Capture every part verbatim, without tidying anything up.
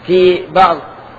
في بعض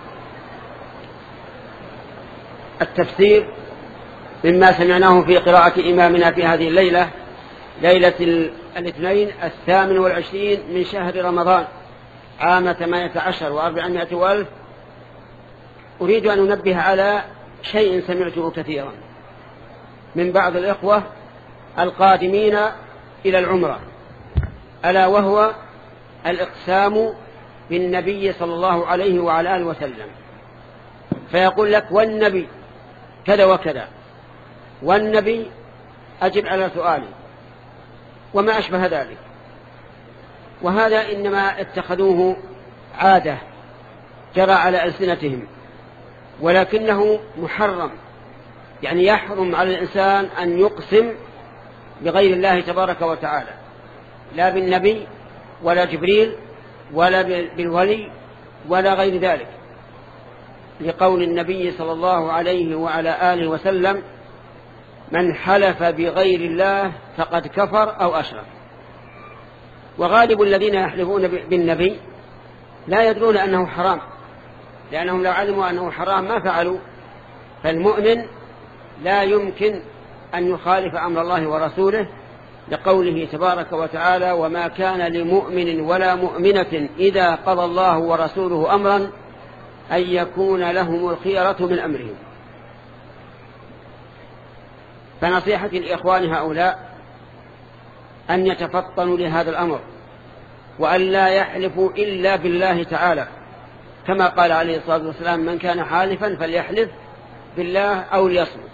التفسير مما سمعناه في قراءة إمامنا في هذه الليلة، ليلة الاثنين الثامن والعشرين من شهر رمضان عام ثمانية عشر وأربعمائة والف. أريد أن أنبه على شيء سمعته كثيرا من بعض الإخوة القادمين إلى العمرة، ألا وهو الإقسام بالنبي صلى الله عليه وعلى آله وسلم. فيقول لك والنبي كذا وكذا، والنبي أجب على سؤالي، وما أشبه ذلك. وهذا إنما اتخذوه عادة جرى على ألسنتهم، ولكنه محرم، يعني يحرم على الإنسان أن يقسم بغير الله تبارك وتعالى، لا بالنبي ولا جبريل ولا بالولي ولا غير ذلك، لقول النبي صلى الله عليه وعلى آله وسلم: من حلف بغير الله فقد كفر أو أشرك. وغالب الذين يحلفون بالنبي لا يدرون أنه حرام، لأنهم لو علموا أنه حرام ما فعلوا. فالمؤمن لا يمكن أن يخالف أمر الله ورسوله، لقوله تبارك وتعالى: وما كان لمؤمن ولا مؤمنة إذا قضى الله ورسوله أمرا أن يكون لهم الخيرة من أمرهم. فنصيحتي لإخوان هؤلاء أن يتفطنوا لهذا الأمر، وأن لا يحلفوا إلا بالله تعالى، كما قال عليه الصلاة والسلام: من كان حالفا فليحلف بالله أو ليصمت.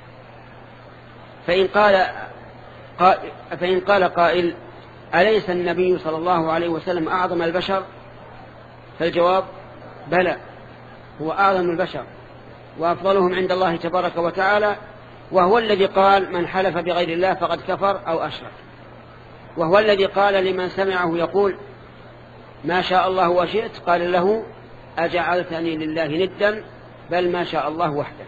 فإن قال فإن قال قائل: أليس النبي صلى الله عليه وسلم أعظم البشر؟ فالجواب: بلى، هو أعظم البشر وأفضلهم عند الله تبارك وتعالى، وهو الذي قال: من حلف بغير الله فقد كفر أو أشرك. وهو الذي قال لمن سمعه يقول: ما شاء الله وشئت، قال له: أجعلتني لله ندا؟ بل ما شاء الله وحده.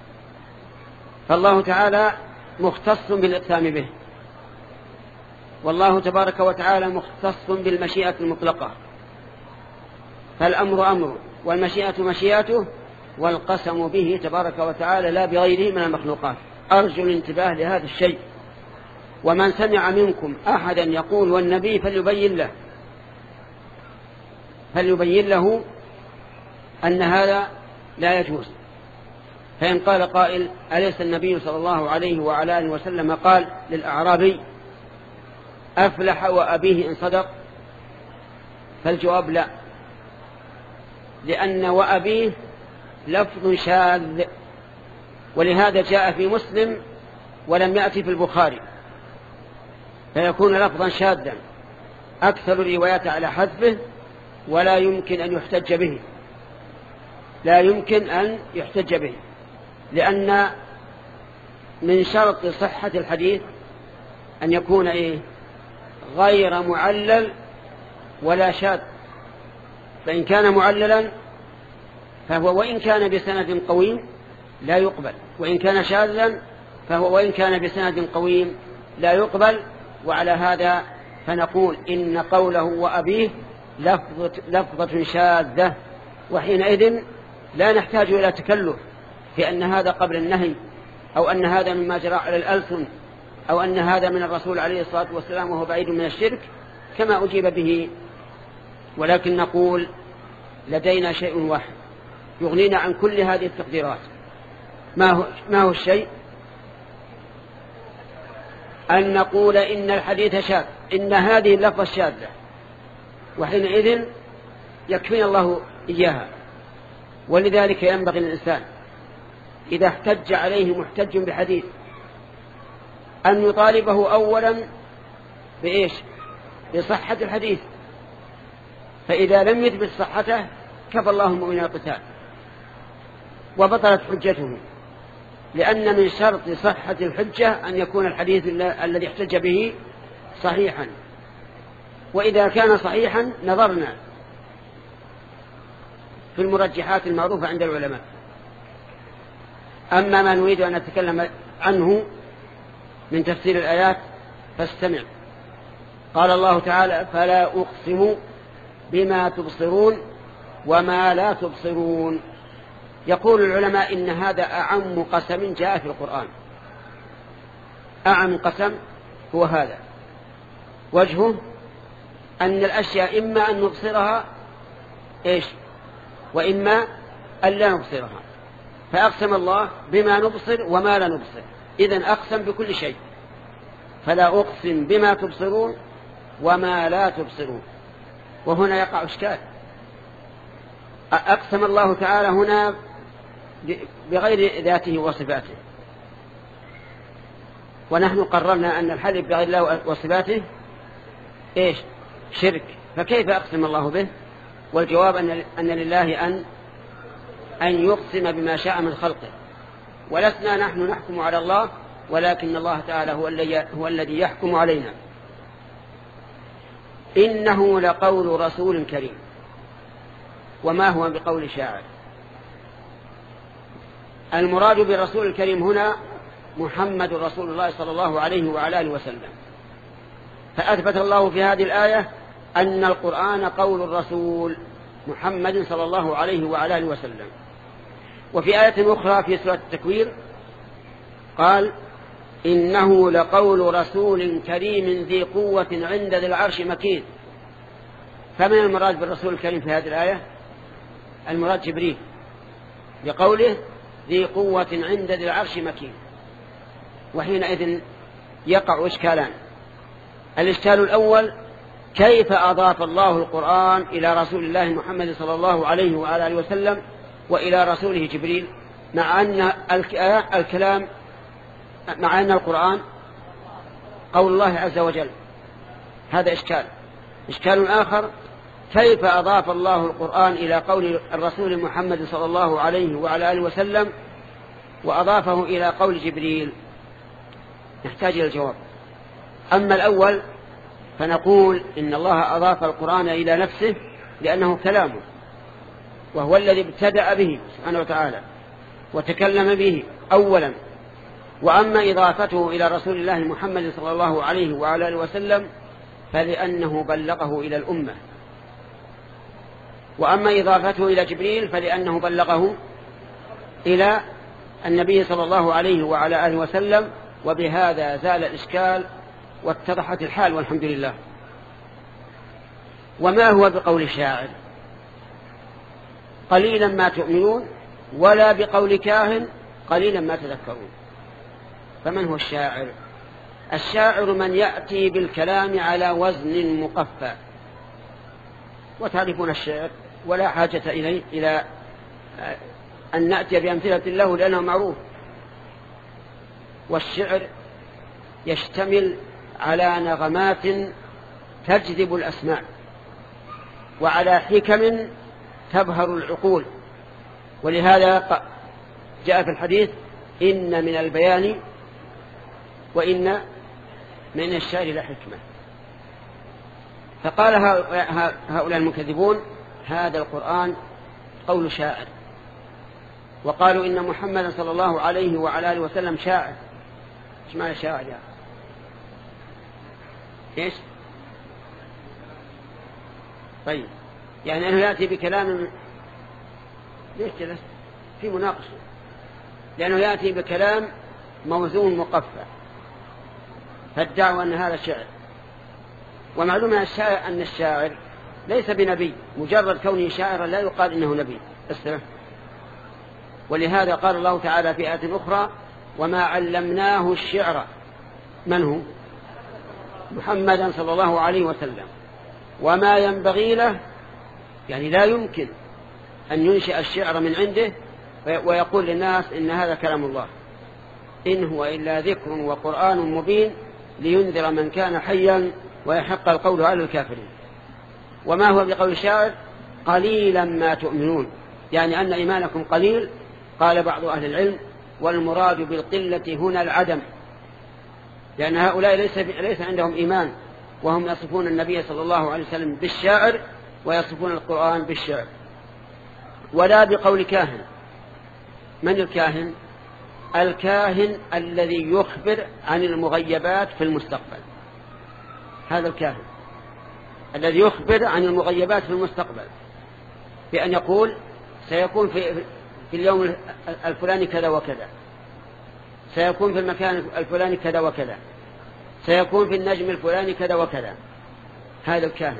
فالله تعالى مختص بالإقسام به، والله تبارك وتعالى مختص بالمشيئة المطلقة. فالأمر أمره والمشيئة مشيئته، والقسم به تبارك وتعالى لا بغيره من المخلوقات. أرجو الانتباه لهذا الشيء. ومن سمع منكم أحدا يقول والنبي فليبين له فليبين له أن هذا لا يجوز. فإن قال قائل: أليس النبي صلى الله عليه وعلى آله وسلم قال للأعرابي: أفلح وأبيه إن صدق؟ فالجواب: لا، لأن وأبيه لفظ شاذ، ولهذا جاء في مسلم ولم يأتي في البخاري، فيكون لفظا شاذا أكثر الروايات على حذفه، ولا يمكن أن يحتج به لا يمكن أن يحتج به لأن من شرط صحة الحديث أن يكون إيه؟ غير معلل ولا شاذ. فإن كان معللا فهو وإن كان بسند قويم لا يقبل، وإن كان شاذا فهو وإن كان بسند قويم لا يقبل. وعلى هذا فنقول إن قوله وأبيه لفظة, لفظة شاذة، وحينئذ لا نحتاج إلى تكلف في أن هذا قبل النهي، أو أن هذا مما جرى على الألسن، أو أن هذا من الرسول عليه الصلاة والسلام وهو بعيد من الشرك كما أجيب به. ولكن نقول لدينا شيء واحد يغنينا عن كل هذه التقديرات. ما هو, ما هو الشيء؟ أن نقول إن الحديث شاذ، إن هذه اللفظة شاذة، وحينئذ يكفينا الله إياها. ولذلك ينبغي للإنسان إذا احتج عليه محتج بحديث أن يطالبه أولا بإيش؟ بصحة الحديث، فإذا لم يثبت صحته كفى الله المؤمن القتال وبطلت حجته، لأن من شرط صحة الحجة أن يكون الحديث الذي احتج به صحيحا. وإذا كان صحيحا نظرنا في المرجحات المعروفة عند العلماء. أما ما نريد أن نتكلم عنه من تفسير الآيات فاستمع. قال الله تعالى: فلا أقسم بما تبصرون وما لا تبصرون. يقول العلماء إن هذا أعم قسم جاء في القرآن. أعم قسم هو هذا، وجهه أن الأشياء إما أن نبصرها إيش وإما أن لا نبصرها، فأقسم الله بما نبصر وما لا نبصر، إذن أقسم بكل شيء. فلا أقسم بما تبصرون وما لا تبصرون. وهنا يقع إشكال، أقسم الله تعالى هنا بغير ذاته وصفاته، ونحن قررنا أن الحلف بغير الله وصفاته إيش؟ شرك، فكيف أقسم الله به؟ والجواب أن, أن لله أن أن يقسم بما شاء من خلقه، ولسنا نحن نحكم على الله، ولكن الله تعالى هو الذي هو الذي يحكم علينا. إنه لقول رسول كريم. وما هو بقول شاعر؟ المراد بالرسول الكريم هنا محمد رسول الله صلى الله عليه وعلى آله وسلم. فأثبت الله في هذه الآية أن القرآن قول الرسول محمد صلى الله عليه وعلى آله وسلم. وفي آية أخرى في سورة التكوير قال إنه لقول رسول كريم ذي قوة عند ذي العرش مكين. فمن المراد بالرسول الكريم في هذه الآية؟ المراد جبريل، لقوله ذي قوة عند ذي العرش مكين. وحينئذ يقع إشكالان. الإشكال الأول، كيف أضاف الله القرآن إلى رسول الله محمد صلى الله عليه وعلى آله وسلم وإلى رسوله جبريل، مع أن الكلام مع أن القرآن قول الله عز وجل؟ هذا إشكال. إشكال آخر، كيف أضاف الله القرآن إلى قول الرسول محمد صلى الله عليه وعلى آله وسلم وأضافه إلى قول جبريل؟ نحتاج إلى الجواب. أما الأول فنقول إن الله أضاف القرآن إلى نفسه لأنه كلامه، وهو الذي ابتدأ به سبحانه وتعالى وتكلم به أولا. وأما إضافته إلى رسول الله محمد صلى الله عليه وعلى آله وسلم فلأنه بلغه إلى الأمة. وأما إضافته إلى جبريل فلأنه بلغه إلى النبي صلى الله عليه وعلى آله وسلم. وبهذا زال الإشكال واتضحت الحال والحمد لله. وما هو بقول الشاعر؟ قليلا ما تؤمنون، ولا بقول كاهن قليلا ما تذكرون. فمن هو الشاعر؟ الشاعر من يأتي بالكلام على وزن مقفى. وتعرفون الشعر ولا حاجة إليه إلى أن نأتي بأمثلة له لأنه معروف. والشعر يشتمل على نغمات تجذب الأسماع، وعلى حكم تبهر العقول. ولهذا جاء في الحديث إن من البيان وإن من الشعر لحكمة. فقال هؤلاء المكذبون هذا القرآن قول شاعر، وقالوا إن محمد صلى الله عليه وعلى آله وسلم شاعر. ايش معنى شاعر يعني؟ ايش؟ طيب يعني أنه يأتي بكلام، ليش جلست في مناقشة؟ لأنه يأتي بكلام موزون مقفى، فادعوا أن هذا شعر. ومعلوم أن الشاعر ليس بنبي، مجرد كونه شاعرا لا يقال إنه نبي. أسرع. ولهذا قال الله تعالى في آية أخرى وما علمناه الشعر. من هو؟ محمدا صلى الله عليه وسلم. وما ينبغي له، يعني لا يمكن أن ينشئ الشعر من عنده ويقول للناس إن هذا كلام الله. إن هو إلا ذكر وقرآن مبين لينذر من كان حيا ويحق القول على الكافرين. وما هو بقول الشاعر؟ قليلا ما تؤمنون، يعني أن إيمانكم قليل. قال بعض أهل العلم والمراد بالقلة هنا العدم، لأن هؤلاء ليس, ليس عندهم إيمان، وهم يصفون النبي صلى الله عليه وسلم بالشاعر ويصفون القرآن بالشعر. ولا بقول كاهن. من الكاهن؟ الكاهن الذي يخبر عن المغيبات في المستقبل. هذا الكاهن الذي يخبر عن المغيبات في المستقبل. بأن يقول سيكون في, في اليوم الفلاني كذا وكذا، سيكون في المكان الفلاني كذا وكذا، سيكون في النجم الفلاني كذا وكذا. هذا الكاهن.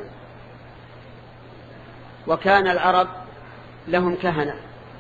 وكان العرب لهم كهنة،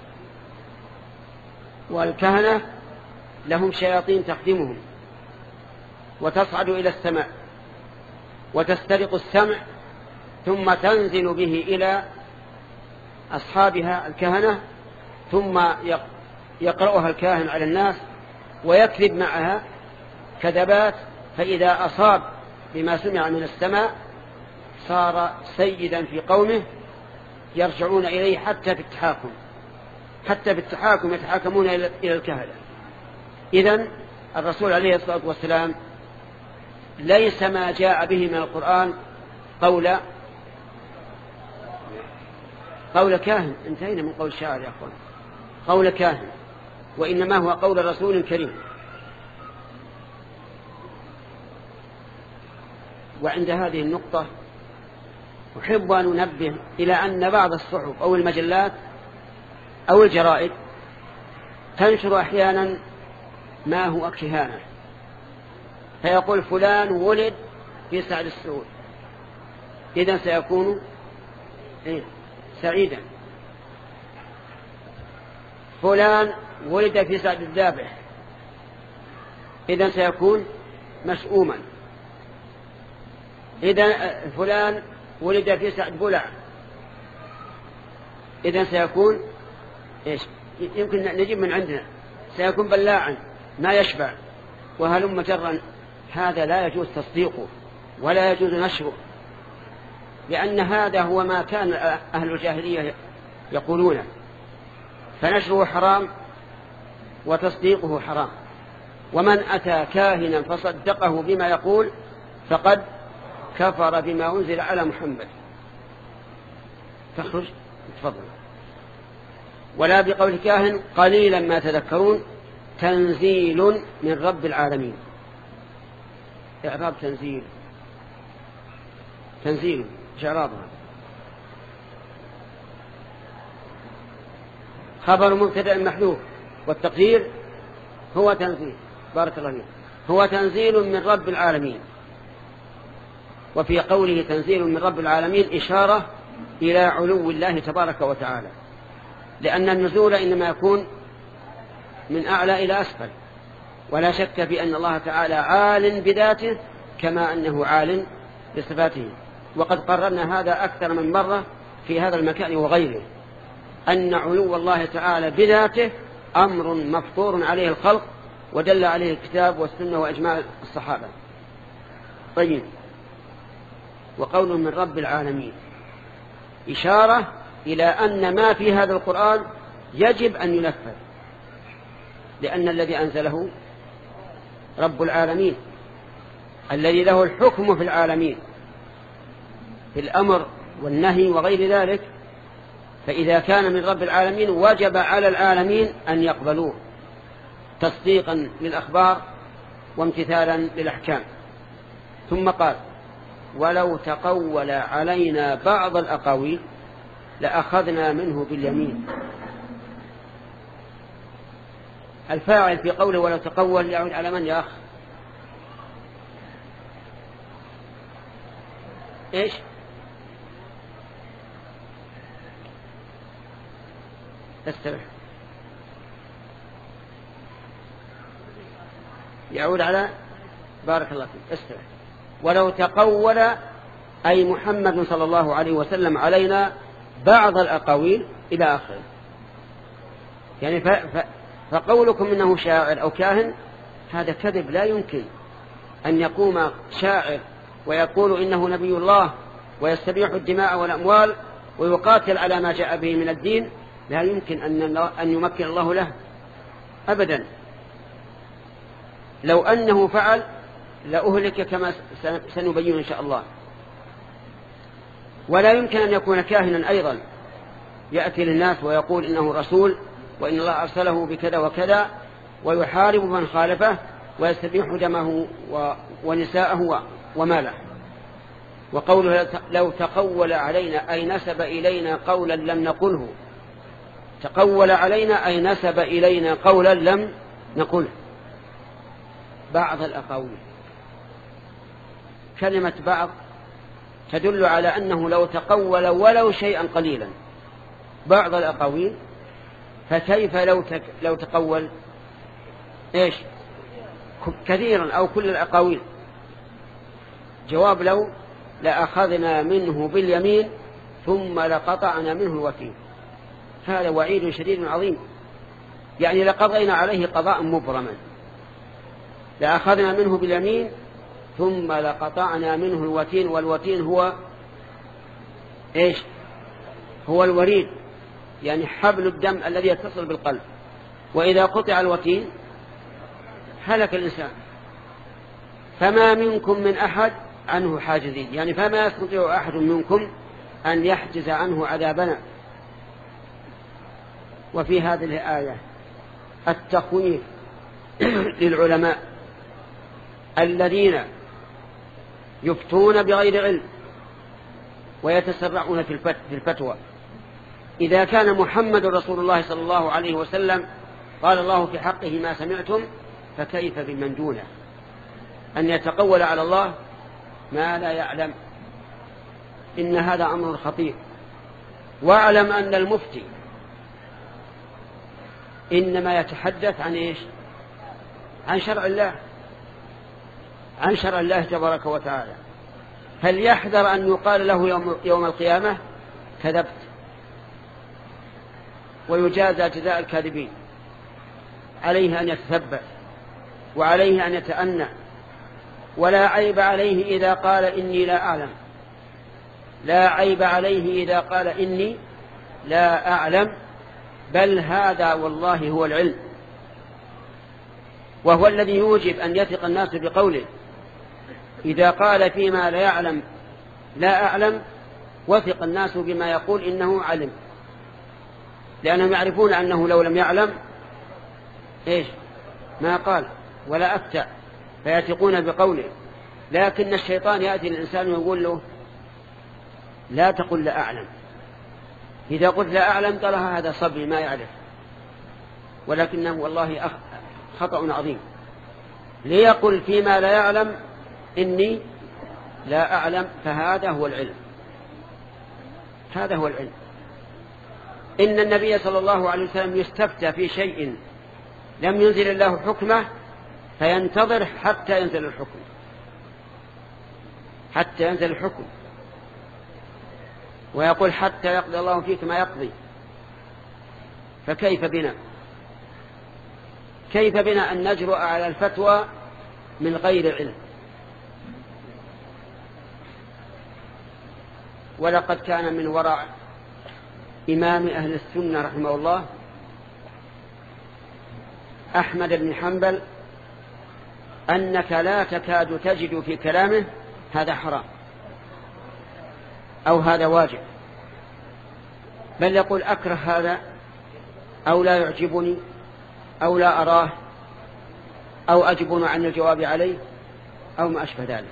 والكهنة لهم شياطين تخدمهم وتصعد إلى السماء وتسترق السمع ثم تنزل به إلى أصحابها الكهنة، ثم يقرأها الكاهن على الناس ويكذب معها كذبات، فإذا أصاب بما سمع من السماء صار سيدا في قومه يرجعون إليه حتى في التحاكم، حتى في التحاكم يتحاكمون إلى الكهنة. إذن الرسول عليه الصلاة والسلام ليس ما جاء به من القرآن قول قول كاهن، انتهينا من قول الشاعر يا أخوان، قول كاهن، وإنما هو قول رسول كريم. وعند هذه النقطة أحب أن ننبه إلى أن بعض الصحف أو المجلات أو الجرائد تنشر أحيانا ما هو كهانة، فيقول فلان ولد في سعد السعود، إذن سيكون إيه؟ سعيدا. فلان ولد في سعد الذابح، إذن سيكون مشؤوما. إذن فلان ولد في سعد بلع، إذن سيكون إيش؟ يمكن نجيب من عندنا سيكون بلاعا ما يشبع وهلم جرا. هذا لا يجوز تصديقه ولا يجوز نشره، لأن هذا هو ما كان أهل الجاهلية يقولونه، فنشره حرام وتصديقه حرام. ومن أتى كاهنا فصدقه بما يقول فقد كفر بما أنزل على محمد. تخرج تفضل. ولا بقول كاهن قليلا ما تذكرون تنزيل من رب العالمين. إعراب تنزيل، تنزيل إعرابها خبر مبتدأ محذوف، والتقدير هو تنزيل. بارك الله فيك. هو تنزيل من رب العالمين. وفي قوله تنزيل من رب العالمين إشارة إلى علو الله تبارك وتعالى، لأن النزول إنما يكون من أعلى إلى أسفل، ولا شك في أن الله تعالى عال بذاته كما أنه عال بصفاته. وقد قررنا هذا أكثر من مرة في هذا المكان وغيره، أن علو الله تعالى بذاته أمر مفطور عليه الخلق ودل عليه الكتاب والسنة وإجماع الصحابة. طيب، وقول من رب العالمين إشارة إلى أن ما في هذا القرآن يجب أن ينفذ، لأن الذي أنزله رب العالمين الذي له الحكم في العالمين في الأمر والنهي وغير ذلك. فإذا كان من رب العالمين وجب على العالمين أن يقبلوه تصديقا للأخبار وامتثالا للأحكام. ثم قال ولو تقول علينا بعض الأقاويل لأخذنا منه باليمين. الفاعل في قوله ولو تقول يعود على من يا أخ؟ إيش؟ استمع. يعود على بارك الله فيك. استمع. ولو تقول أي محمد صلى الله عليه وسلم علينا بعض الأقاويل إلى آخره. يعني ف... ف... فقولكم إنه شاعر أو كاهن هذا كذب. لا يمكن أن يقوم شاعر ويقول إنه نبي الله ويستبيح الدماء والأموال ويقاتل على ما جاء به من الدين. لا يمكن أن, أن يمكن الله له أبدا. لو أنه فعل لأهلك كما سنبين إن شاء الله. ولا يمكن أن يكون كاهنا أيضا يأتي للناس ويقول إنه رسول وإن الله أرسله بكذا وكذا ويحارب من خالفه ويستبيح دمه ونساءه وماله. وقوله لو تقول علينا أي نسب إلينا قولا لم نقله. تقول علينا أي نسب إلينا قولا لم نقله. بعض الأقاويل، كلمة بعض تدل على أنه لو تقول ولو شيئا قليلا بعض الأقاويل، فكيف لو لو تقول إيش كثيرا أو كل الأقاويل؟ جواب لو لأخذنا منه باليمين ثم لقطعنا منه الوتين. هذا وعيد شديد عظيم، يعني لقضينا عليه قضاء مبرما. لأخذنا منه باليمين ثم لقطعنا منه الوتين، والوتين هو إيش؟ هو الوريد، يعني حبل الدم الذي يتصل بالقلب، وإذا قطع الوتين هلك الإنسان. فما منكم من أحد عنه حاجزين، يعني فما يستطيع أحد منكم أن يحجز عنه عذابنا. وفي هذه الآية التخويف للعلماء الذين يفتون بغير علم ويتسرعون في الفتوى. إذا كان محمد رسول الله صلى الله عليه وسلم قال الله في حقه ما سمعتم، فكيف بمن دونه أن يتقول على الله ما لا يعلم؟ إن هذا أمر خطير. واعلم أن المفتي إنما يتحدث عن إيش؟ عن شرع الله، عن شرع الله تبارك وتعالى. هل يحذر أن يقال له يوم, يوم القيامة كذبت، ويجازى جزاء الكاذبين؟ عليه أن يتثبت وعليه أن يتأنى، ولا عيب عليه إذا قال إني لا أعلم. لا عيب عليه إذا قال إني لا أعلم، بل هذا والله هو العلم، وهو الذي يوجب أن يثق الناس بقوله. إذا قال فيما لا يعلم لا أعلم، وثق الناس بما يقول إنه علم، لأنهم يعرفون أنه لو لم يعلم إيش ما قال ولا أفتى، فيثقون بقوله. لكن الشيطان يأتي للإنسان ويقول له لا تقل لا أعلم. إذا قلت لا أعلم قال هذا صبي ما يعرف، ولكنه والله خطأ عظيم. ليقل فيما لا يعلم إني لا أعلم، فهذا هو العلم، هذا هو العلم. إن النبي صلى الله عليه وسلم يستفتى في شيء لم ينزل الله حكمه فينتظر حتى ينزل الحكم، حتى ينزل الحكم، ويقول حتى يقضي الله فيك ما يقضي. فكيف بنا كيف بنا أن نجرؤ على الفتوى من غير علم؟ ولقد كان من وراء إمام أهل السنة رحمه الله أحمد بن حنبل أنك لا تكاد تجد في كلامه هذا حرام أو هذا واجب، بل يقول أكره هذا أو لا يعجبني أو لا أراه أو أجبن عن الجواب عليه أو ما أشبه ذلك.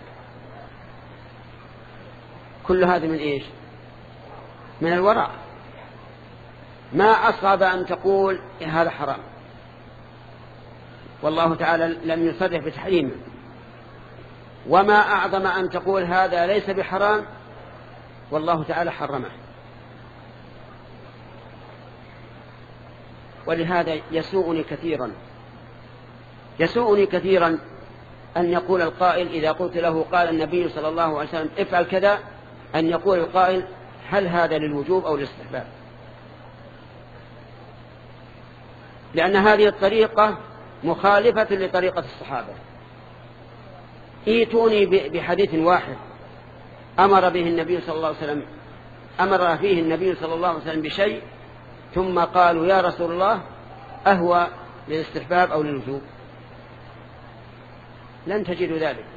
كل هذا من إيش؟ من الورع. ما أصعب أن تقول هذا حرام والله تعالى لم يصرح بتحريمه، وما أعظم أن تقول هذا ليس بحرام والله تعالى حرمه. ولهذا يسوءني كثيرا يسوءني كثيرا أن يقول القائل إذا قلت له قال النبي صلى الله عليه وسلم افعل كذا، أن يقول القائل هل هذا للوجوب أو للاستحباب؟ لأن هذه الطريقة مخالفة لطريقة الصحابة. ايتوني بحديث واحد أمر به النبي صلى الله عليه وسلم أمر فيه النبي صلى الله عليه وسلم بشيء ثم قالوا يا رسول الله أهو للاستحباب أو للوجوب، لن تجدوا ذلك.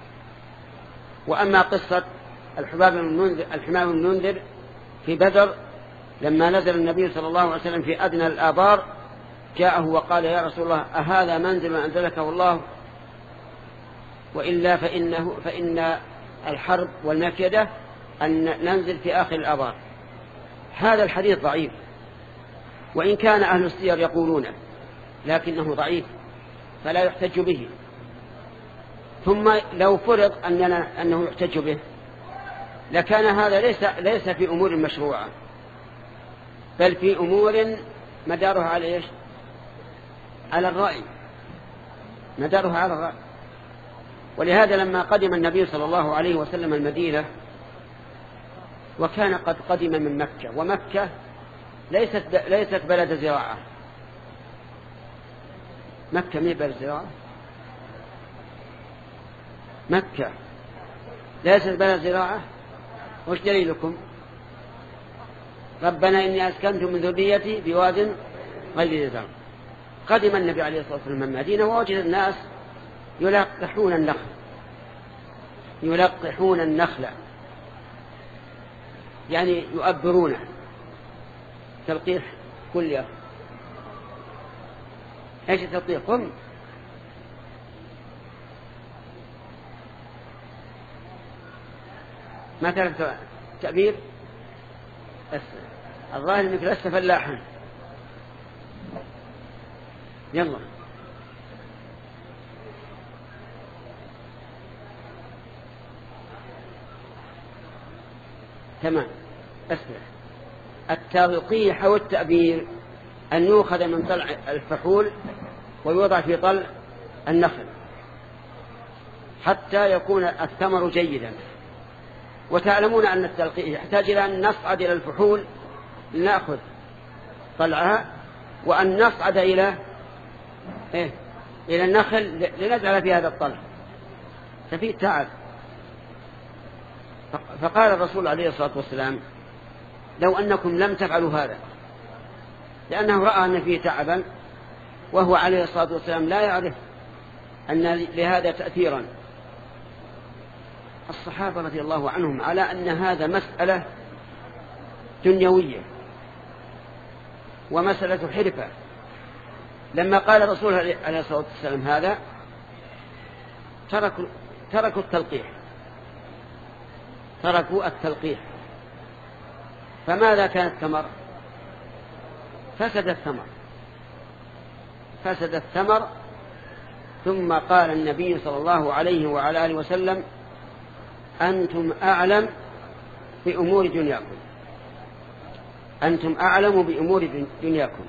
وأما قصة الحباب بن المنذر الحمام بن المنذر في بدر لما نزل النبي صلى الله عليه وسلم في أدنى الآبار جاءه وقال يا رسول الله أهذا منزل أنزلكه الله وإلا فإنه فإن الحرب والمكيدة أن ننزل في آخر الآبار. هذا الحديث ضعيف، وإن كان أهل السير يقولونه، لكنه ضعيف فلا يحتج به. ثم لو فرض أننا أنه يحتج به لكان هذا ليس ليس في أمور مشروعة، بل في أمور مدارها على إيش؟ على الرأي، مدارها على الرأي. ولهذا لما قدم النبي صلى الله عليه وسلم المدينة وكان قد قدم من مكة، ومكة ليست ليست بلد زراعة، مكة مي بلد زراعة، مكة ليست بلد زراعة. وش دليلكم؟ ربنا إني أسكنت من ذريتي بواد غير ذي زرع. قدم النبي عليه الصلاة والسلام من المدينة ووجد الناس يلقحون النخل يلقحون النخل يعني يؤبرونه تلقيح كلية. ايش التلقيح؟ قم ما تعرف تأبير؟ الظاهر انك لست فلاحا. يلا تمام. اسمع، التلقيح والتأبير أن يؤخذ من طلع الفحول ويوضع في طلع النخل حتى يكون الثمر جيدا. وتعلمون أن التلقيح يحتاج إلى أن نصعد إلى الفحول لنأخذ طلعها، وأن نصعد إلى إيه؟ إلى النخل لنجعل في هذا الطلع، ففيه تعب. فقال الرسول عليه الصلاة والسلام لو أنكم لم تفعلوا هذا، لأنه رأى أن فيه تعبا، وهو عليه الصلاة والسلام لا يعرف أن لهذا تأثيرا. الصحابة رضي الله عنهم على أن هذا مسألة دنيوية ومسألة حرفة. لما قال الرسول عليه الصلاة والسلام هذا تركوا تركوا التلقيح تركوا التلقيح فماذا كان الثمر؟ فسد الثمر فسد الثمر ثم قال النبي صلى الله عليه وعلى آله وسلم أنتم أعلم بأمور دنياكم أنتم أعلم بأمور دنياكم.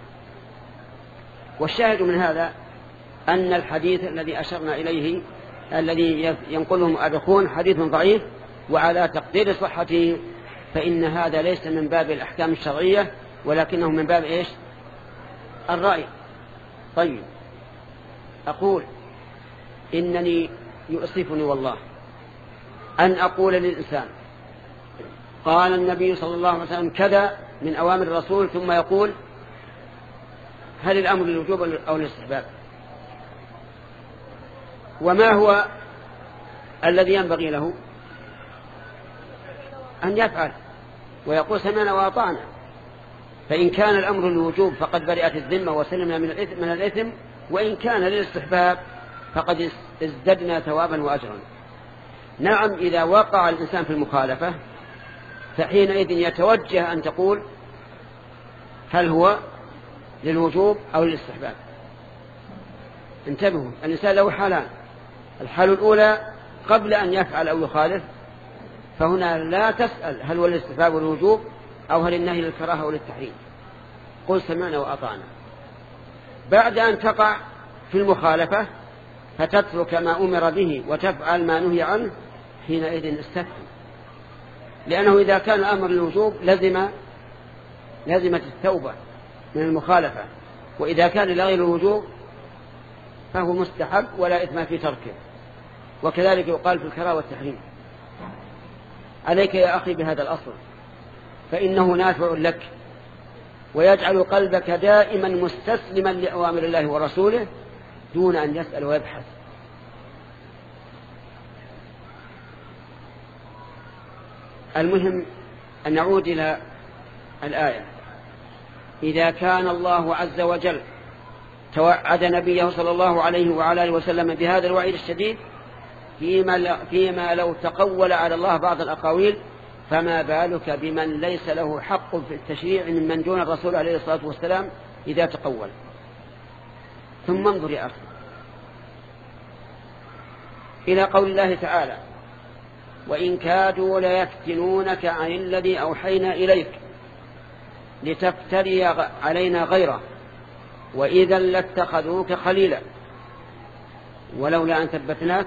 والشاهد من هذا أن الحديث الذي أشرنا إليه الذي ينقله مؤرخون حديث ضعيف، وعلى تقدير صحته فإن هذا ليس من باب الأحكام الشرعية ولكنه من باب إيش؟ الرأي. طيب، أقول إنني يؤسفني والله أن أقول للإنسان قال النبي صلى الله عليه وسلم كذا من أوامر الرسول، ثم يقول هل الأمر للوجوب أو للاستحباب؟ وما هو الذي ينبغي له؟ أن يفعل ويقول سمعنا وأطعنا. فإن كان الأمر للوجوب فقد برئت الذمة وسلمنا من الإثم, من الإثم وإن كان للاستحباب فقد ازددنا ثوابا وأجرا. نعم، إذا وقع الإنسان في المخالفة فحينئذ يتوجه أن تقول هل هو للوجوب أو للاستحباب. انتبهوا، الإنسان له حالان: الحالة الأولى قبل أن يفعل أو يخالف، فهنا لا تسأل هل هو للاستحباب والوجوب أو هل النهي للكراهة أو للتحريم، قل سمعنا وأطعنا. بعد أن تقع في المخالفة فتترك ما أمر به وتفعل ما نهي عنه، حينئذ استفهم، لأنه إذا كان أمر الوجوب لزم لازمة التوبة من المخالفة، وإذا كان لغير الوجوب فهو مستحب ولا إثم في تركه. وكذلك يقال في الكراهة والتحريم. عليك يا أخي بهذا الأصل، فإنه نافع لك ويجعل قلبك دائما مستسلما لأوامر الله ورسوله دون أن يسأل ويبحث. المهم أن نعود إلى الآية: إذا كان الله عز وجل توعد نبيه صلى الله عليه وعلى آله وسلم بهذا الوعيد الشديد فيما, فيما لو تقول على الله بعض الأقاويل، فما بالك بمن ليس له حق في التشريع ممن دون الرسول عليه الصلاة والسلام إذا تقول. ثم انظر يا أخي إلى قول الله تعالى: وإن كادوا ليفتنونك عن الذي أوحينا إليك لتفتري علينا غيره وإذا لاتخذوك خليلا ولولا أن ثبتناك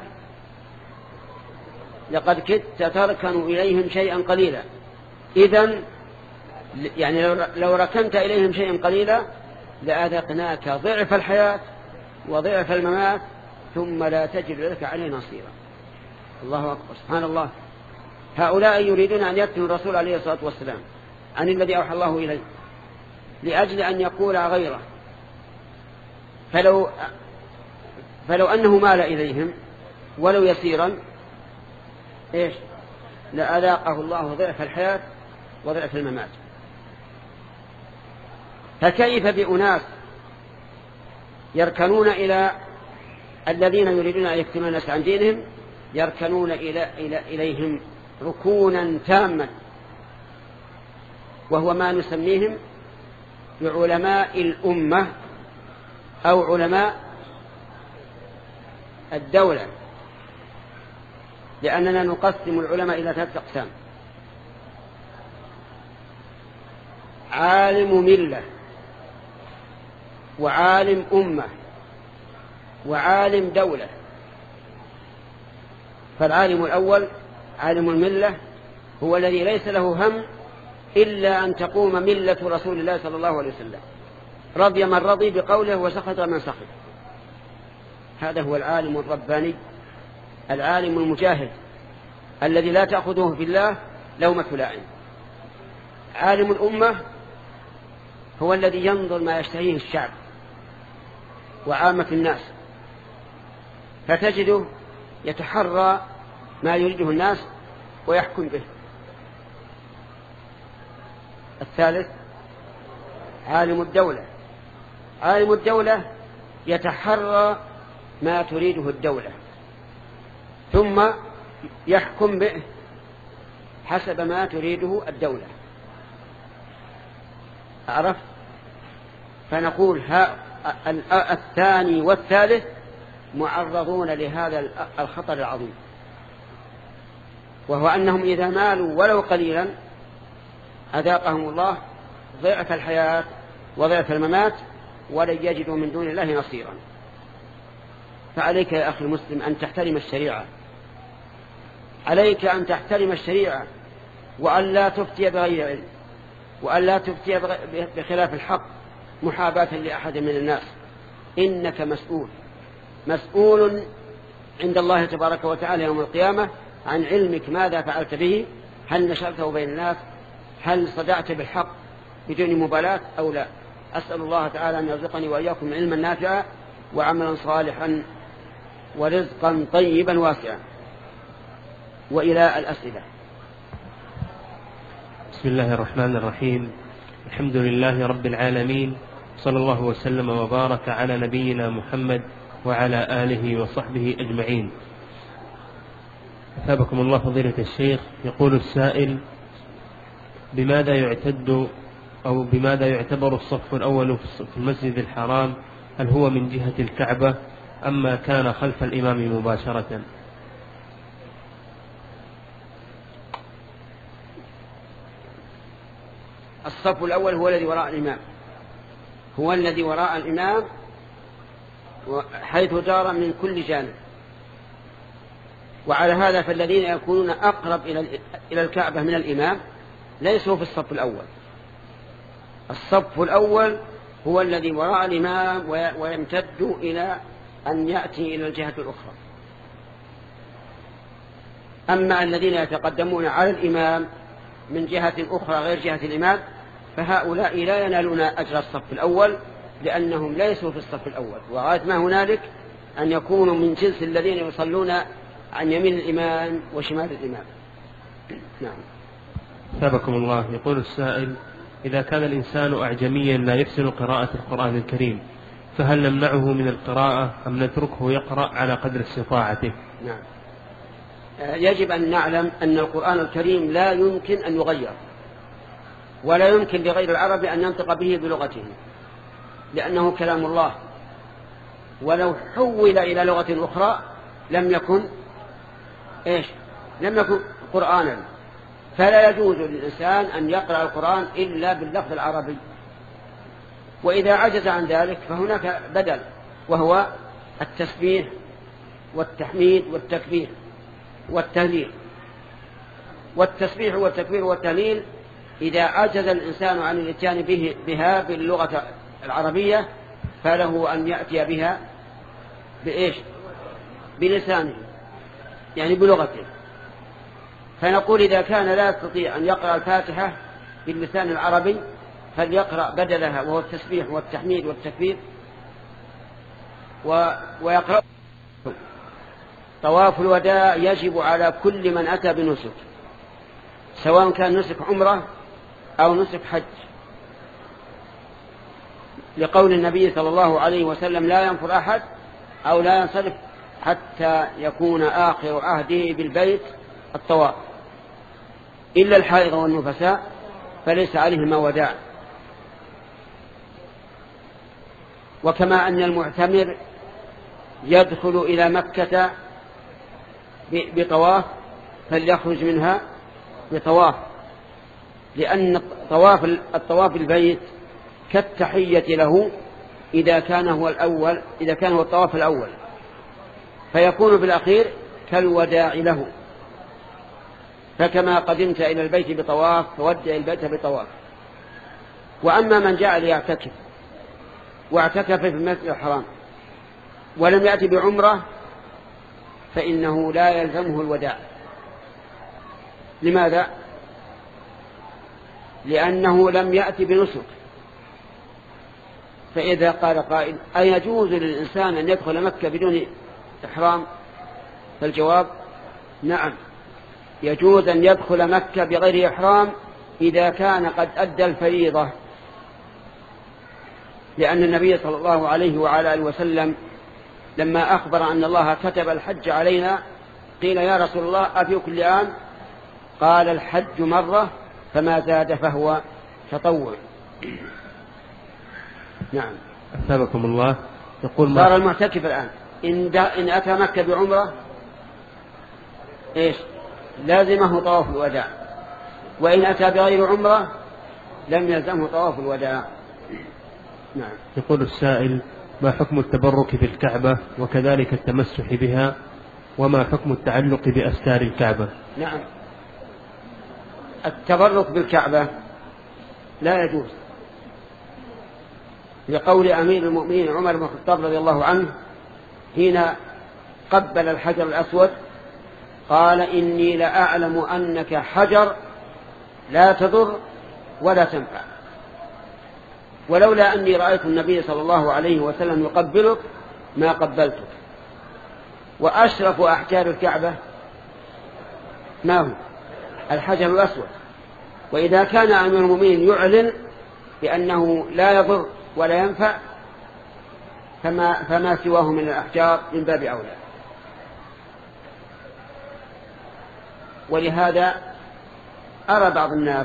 لقد كدت تركن إليهم شيئا قليلا. إذن يعني لو ركنت إليهم شيئا قليلا لأذقناك ضعف الحياة وضعف الممات ثم لا تجد لك عليه نصيرا. الله أكبر، سبحان الله. هؤلاء يريدون أن يفتنوا الرسول عليه الصلاة والسلام عن الذي أوحى الله إليه لأجل أن يقول غيره، فلو, فلو أنه مال إليهم ولو يسيرا إيش لأذاقه الله ضعف الحياة وضعف الممات. فكيف بأناس يركنون إلى الذين يريدون أن يفتنوا الناس عن دينهم، يركنون إلى إلى إليهم ركونا تاما، وهو ما نسميهم بعلماء الأمة أو علماء الدولة، لأننا نقسم العلماء إلى ثلاثة أقسام: عالم ملة، وعالم أمة، وعالم دولة. فالعالم الأول عالم الملة هو الذي ليس له هم إلا أن تقوم ملة رسول الله صلى الله عليه وسلم، رضي من رضي بقوله وسخط من سخط. هذا هو العالم الرباني، العالم المجاهد الذي لا تأخذه في الله لومة لائم. عالم الأمة هو الذي ينظر ما يشتهيه الشعب وعامة الناس، فتجده يتحرى ما يريده الناس ويحكم به. الثالث عالم الدولة، عالم الدولة يتحرى ما تريده الدولة ثم يحكم به حسب ما تريده الدولة. أعرف؟ فنقول ها الثاني والثالث معرضون لهذا الخطر العظيم، وهو أنهم إذا مالوا ولو قليلا أذاقهم الله ضعف الحياة وضعف الممات ولن يجدوا من دون الله نصيرا. فعليك يا أخي المسلم أن تحترم الشريعة، عليك أن تحترم الشريعة، وأن لا تفتي بغير علم، وأن لا تفتي بخلاف الحق محاباة لأحد من الناس. إنك مسؤول مسؤول عند الله تبارك وتعالى يوم القيامة عن علمك ماذا فعلت به، هل نشرته بين الناس، هل صدعت بالحق بدون مبالاة أو لا. أسأل الله تعالى أن يرزقني وإياكم علما نافعا وعملا صالحا ورزقا طيبا واسعا. وإلى الأسئلة. بسم الله الرحمن الرحيم. الحمد لله رب العالمين، صلى الله وسلم وبارك على نبينا محمد وعلى آله وصحبه أجمعين. أثابكم الله فضيلة الشيخ. يقول السائل: بماذا يعتد أو بماذا يعتبر الصف الأول في المسجد الحرام؟ هل هو من جهة الكعبة أما كان خلف الإمام مباشرة؟ الصف الأول هو الذي وراء الإمام، هو الذي وراء الإمام حيث دار من كل جانب. وعلى هذا فالذين يكونون أقرب إلى الكعبة من الإمام ليسوا في الصف الأول. الصف الأول هو الذي وراء الإمام ويمتد إلى أن يأتي إلى الجهة الأخرى. أما الذين يتقدمون على الإمام من جهة أخرى غير جهة الإمام فهؤلاء لا ينالون أجر الصف الأول، لأنهم ليسوا في الصف الأول، وغاية ما هنالك أن يكونوا من جنس الذين يصلون عن يمين الإمام وشمال الإمام. نعم. ثابكم الله. يقول السائل: إذا كان الإنسان أعجميا لا يحسن قراءة القرآن الكريم فهل نمنعه من القراءة أم نتركه يقرأ على قدر استطاعته؟ نعم. يجب أن نعلم أن القرآن الكريم لا يمكن أن يغير، ولا يمكن لغير العرب أن ينطق به بلغته، لأنه كلام الله، ولو حول إلى لغة أخرى لم يكن إيش؟ لم يكن قرآنا. فلا يجوز للإنسان أن يقرأ القرآن إلا باللفظ العربي، وإذا عجز عن ذلك فهناك بدل، وهو التسبيح والتحميد والتكبير والتهليل. والتسبيح والتكبير والتهليل إذا عجز الإنسان عن الاتيان به بها باللغة العربية فله أن يأتي بها بإيش؟ بلسانه، يعني بلغته. فنقول إذا كان لا يستطيع أن يقرأ الفاتحة باللسان العربي فليقرأ بدلها، وهو التسبيح والتحميد والتكبير و... ويقرأ. طواف الوداع يجب على كل من أتى بنسك، سواء كان نسك عمرة أو نسك حج، لقول النبي صلى الله عليه وسلم: لا ينفر أحد أو لا ينصرف حتى يكون آخر عهده بالبيت الطواف، إلا الحائض والنفساء فليس عليهما وداع. وكما أن المعتمر يدخل إلى مكة بطواف فليخرج منها بطواف، لأن طواف الطواف البيت كالتحية له إذا كان هو الأول، إذا كان هو الطواف الأول، فيكون في الأخير كالوداع له. فكما قدمت إلى البيت بطواف فودع البيت بطواف. وأما من جاء ليعتكف واعتكف في المسجد الحرام ولم يأتي بعمرة فإنه لا يلزمه الوداع. لماذا؟ لأنه لم يأتي بنسك. فإذا قال قائل: أيجوز للإنسان أن يدخل مكة بدون إحرام؟ فالجواب: نعم، يجوز أن يدخل مكة بغير إحرام إذا كان قد أدى الفريضة، لأن النبي صلى الله عليه وعلى آله وسلم لما أخبر أن الله كتب الحج علينا قيل: يا رسول الله أفي كل عام؟ قال: الحج مرة فما زاد فهو تطوع. نعم. أثابكم الله. يقول: صار المعتكف الآن إن, إن أتى مكة بعمرة إيش؟ لازمه طواف الوداع، وإن أتى بغير عمرة لم يلزمه طواف الوداع. نعم. يقول السائل: ما حكم التبرك بالكعبة وكذلك التمسح بها، وما حكم التعلق بأستار الكعبة؟ نعم، التبرك بالكعبة لا يجوز، لقول أمير المؤمنين عمر بن الخطاب رضي الله عنه حين قبل الحجر الأسود قال: إني لأعلم أنك حجر لا تضر ولا تنفع، ولولا أني رأيت النبي صلى الله عليه وسلم يقبلك ما قبلتك. وأشرف أحجار الكعبة ما هو؟ الحجر الأسود. وإذا كان أمير المؤمنين يعلن بأنه لا يضر ولا ينفع فما, فما سواه من الأحجار من باب أولى. ولهذا أرى بعض الناس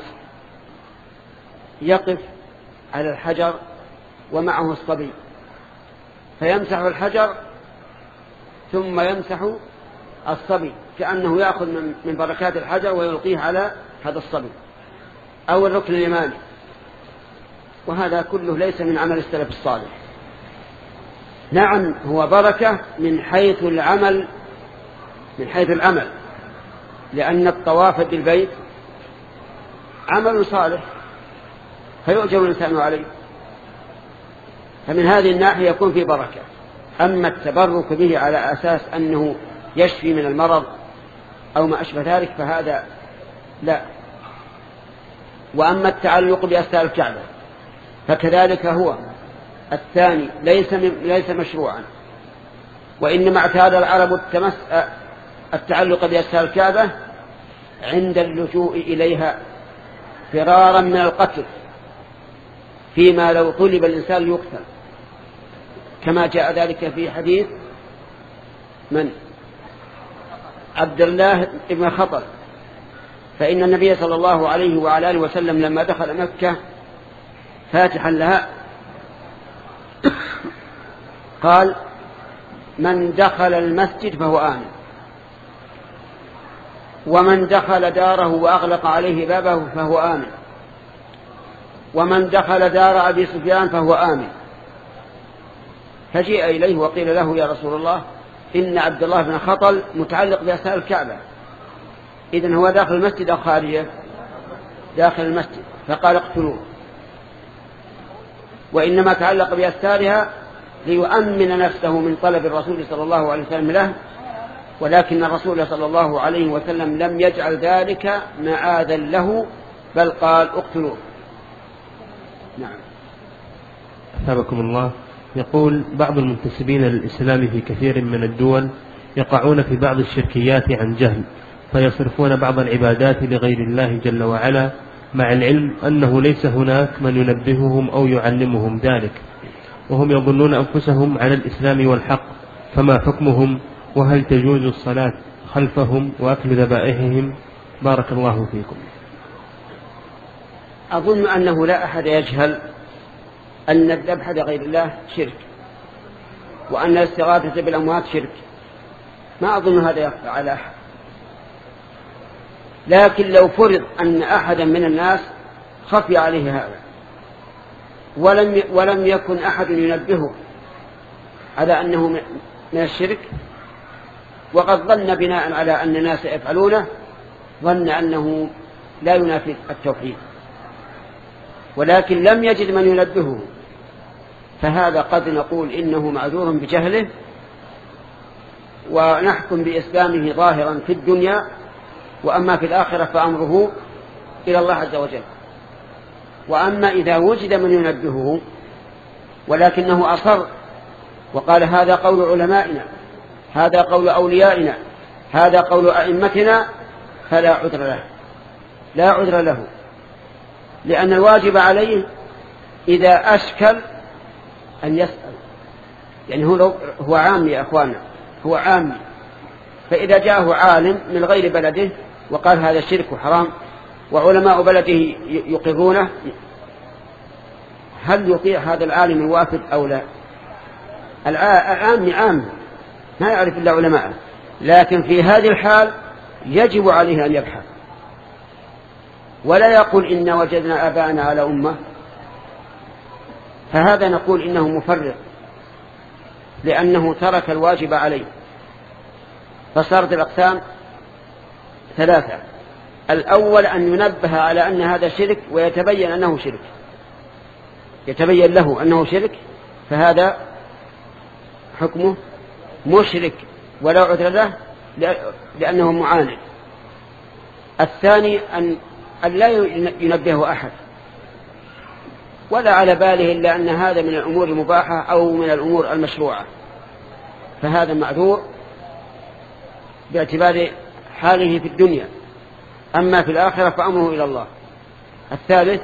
يقف على الحجر ومعه الصبي فيمسح الحجر ثم يمسح الصبي كأنه يأخذ من بركات الحجر ويلقيه على هذا الصبي أو الركن اليماني، وهذا كله ليس من عمل السلف الصالح. نعم، هو بركة من حيث العمل، من حيث العمل، لأن الطواف بالبيت عمل صالح فيؤجر الإنسان عليه، فمن هذه الناحية يكون في بركة. أما التبرك به على أساس أنه يشفي من المرض أو ما أشبه ذلك فهذا لا. وأما التعلق بأستار الكعبة فكذلك هو الثاني ليس ليس مشروعا، وإنما اعتاد العرب التمس التعلق بأستار الكعبة عند اللجوء إليها فرارا من القتل، فيما لو طلب الإنسان ليقتل، كما جاء ذلك في حديث من عبد الله بن خطل، فإن النبي صلى الله عليه وعلى آله وسلم لما دخل مكة فاتحا لها قال: من دخل المسجد فهو آمن، ومن دخل داره وأغلق عليه بابه فهو آمن، ومن دخل دار أبي سفيان فهو آمن. فجيء إليه وقيل له: يا رسول الله، إن عبد الله بن خطل متعلق بأسنان الكعبة، إذن هو داخل المسجد أو خارجه؟ داخل المسجد. فقال: اقتلوه. وإنما تعلق بأستارها ليؤمن نفسه من طلب الرسول صلى الله عليه وسلم له، ولكن الرسول صلى الله عليه وسلم لم يجعل ذلك معاذا له، بل قال: اقتلوه. نعم. أثابكم الله. يقول: بعض المنتسبين للإسلام في كثير من الدول يقعون في بعض الشركيات عن جهل، فيصرفون بعض العبادات لغير الله جل وعلا، مع العلم أنه ليس هناك من ينبههم أو يعلمهم ذلك، وهم يظنون أنفسهم على الإسلام والحق، فما حكمهم؟ وهل تجوز الصلاة خلفهم وأكل ذبائحهم؟ بارك الله فيكم. أظن أنه لا أحد يجهل أن الذبح لغير الله شرك، وأن الاستغاثة بالأموات شرك، ما أظن هذا يخفى على أحد. لكن لو فرض أن أحدا من الناس خفي عليه هذا ولم ولم يكن أحد ينبهه على أنه من الشرك، وقد ظن بناء على أن الناس يفعلونه، ظن أنه لا ينافي التوحيد، ولكن لم يجد من ينبهه، فهذا قد نقول إنه معذور بجهله، ونحكم بإسلامه ظاهرا في الدنيا، وأما في الآخرة فأمره إلى الله عز وجل. وأما إذا وجد من ينبهه ولكنه أصر وقال: هذا قول علمائنا، هذا قول أوليائنا، هذا قول أئمتنا، فلا عذر له، لا عذر له، لأن الواجب عليه إذا أشكل أن يسأل. يعني هو, هو عام يا أخوانا، هو عام، فإذا جاءه عالم من غير بلده وقال هذا شرك وحرام، وعلماء بلده يقرونه، هل يطيع هذا العالم الوافد أو لا؟ العام عام ما يعرف إلا علماءه، لكن في هذه الحال يجب عليه أن يبحث، ولا يقول إن وجدنا آباءنا على أمة، فهذا نقول إنه مفرط، لأنه ترك الواجب عليه. فصارت الأقسام ثلاثة: الأول أن ينبه على أن هذا شرك ويتبين أنه شرك، يتبين له أنه شرك، فهذا حكمه مشرك ولا عذر له لأنه معاند. الثاني أن لا ينبهه أحد ولا على باله إلا أن هذا من الأمور المباحة أو من الأمور المشروعة، فهذا معذور باعتبار حاله في الدنيا، أما في الآخرة فأمره إلى الله. الثالث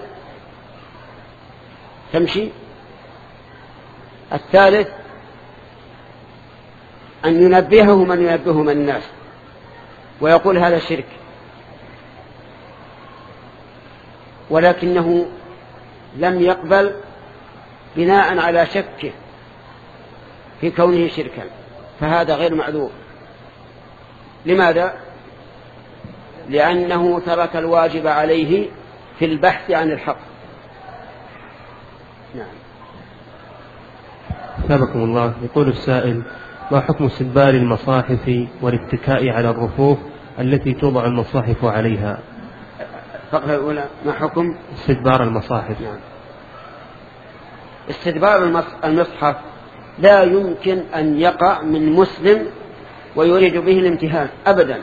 تمشي الثالث أن ينبهه من ينبهه من الناس ويقول هذا شرك، ولكنه لم يقبل بناء على شكه في كونه شركا، فهذا غير معذور. لماذا؟ لأنه ترك الواجب عليه في البحث عن الحق. نعم. ثابكم الله. يقول السائل: ما حكم استدبار المصاحف والاتكاء على الرفوف التي توضع المصاحف عليها؟ الفقرة الأولى: ما حكم استدبار المصاحف؟ نعم. استدبار المصحف لا يمكن أن يقع من مسلم ويريد به الامتهان أبدا.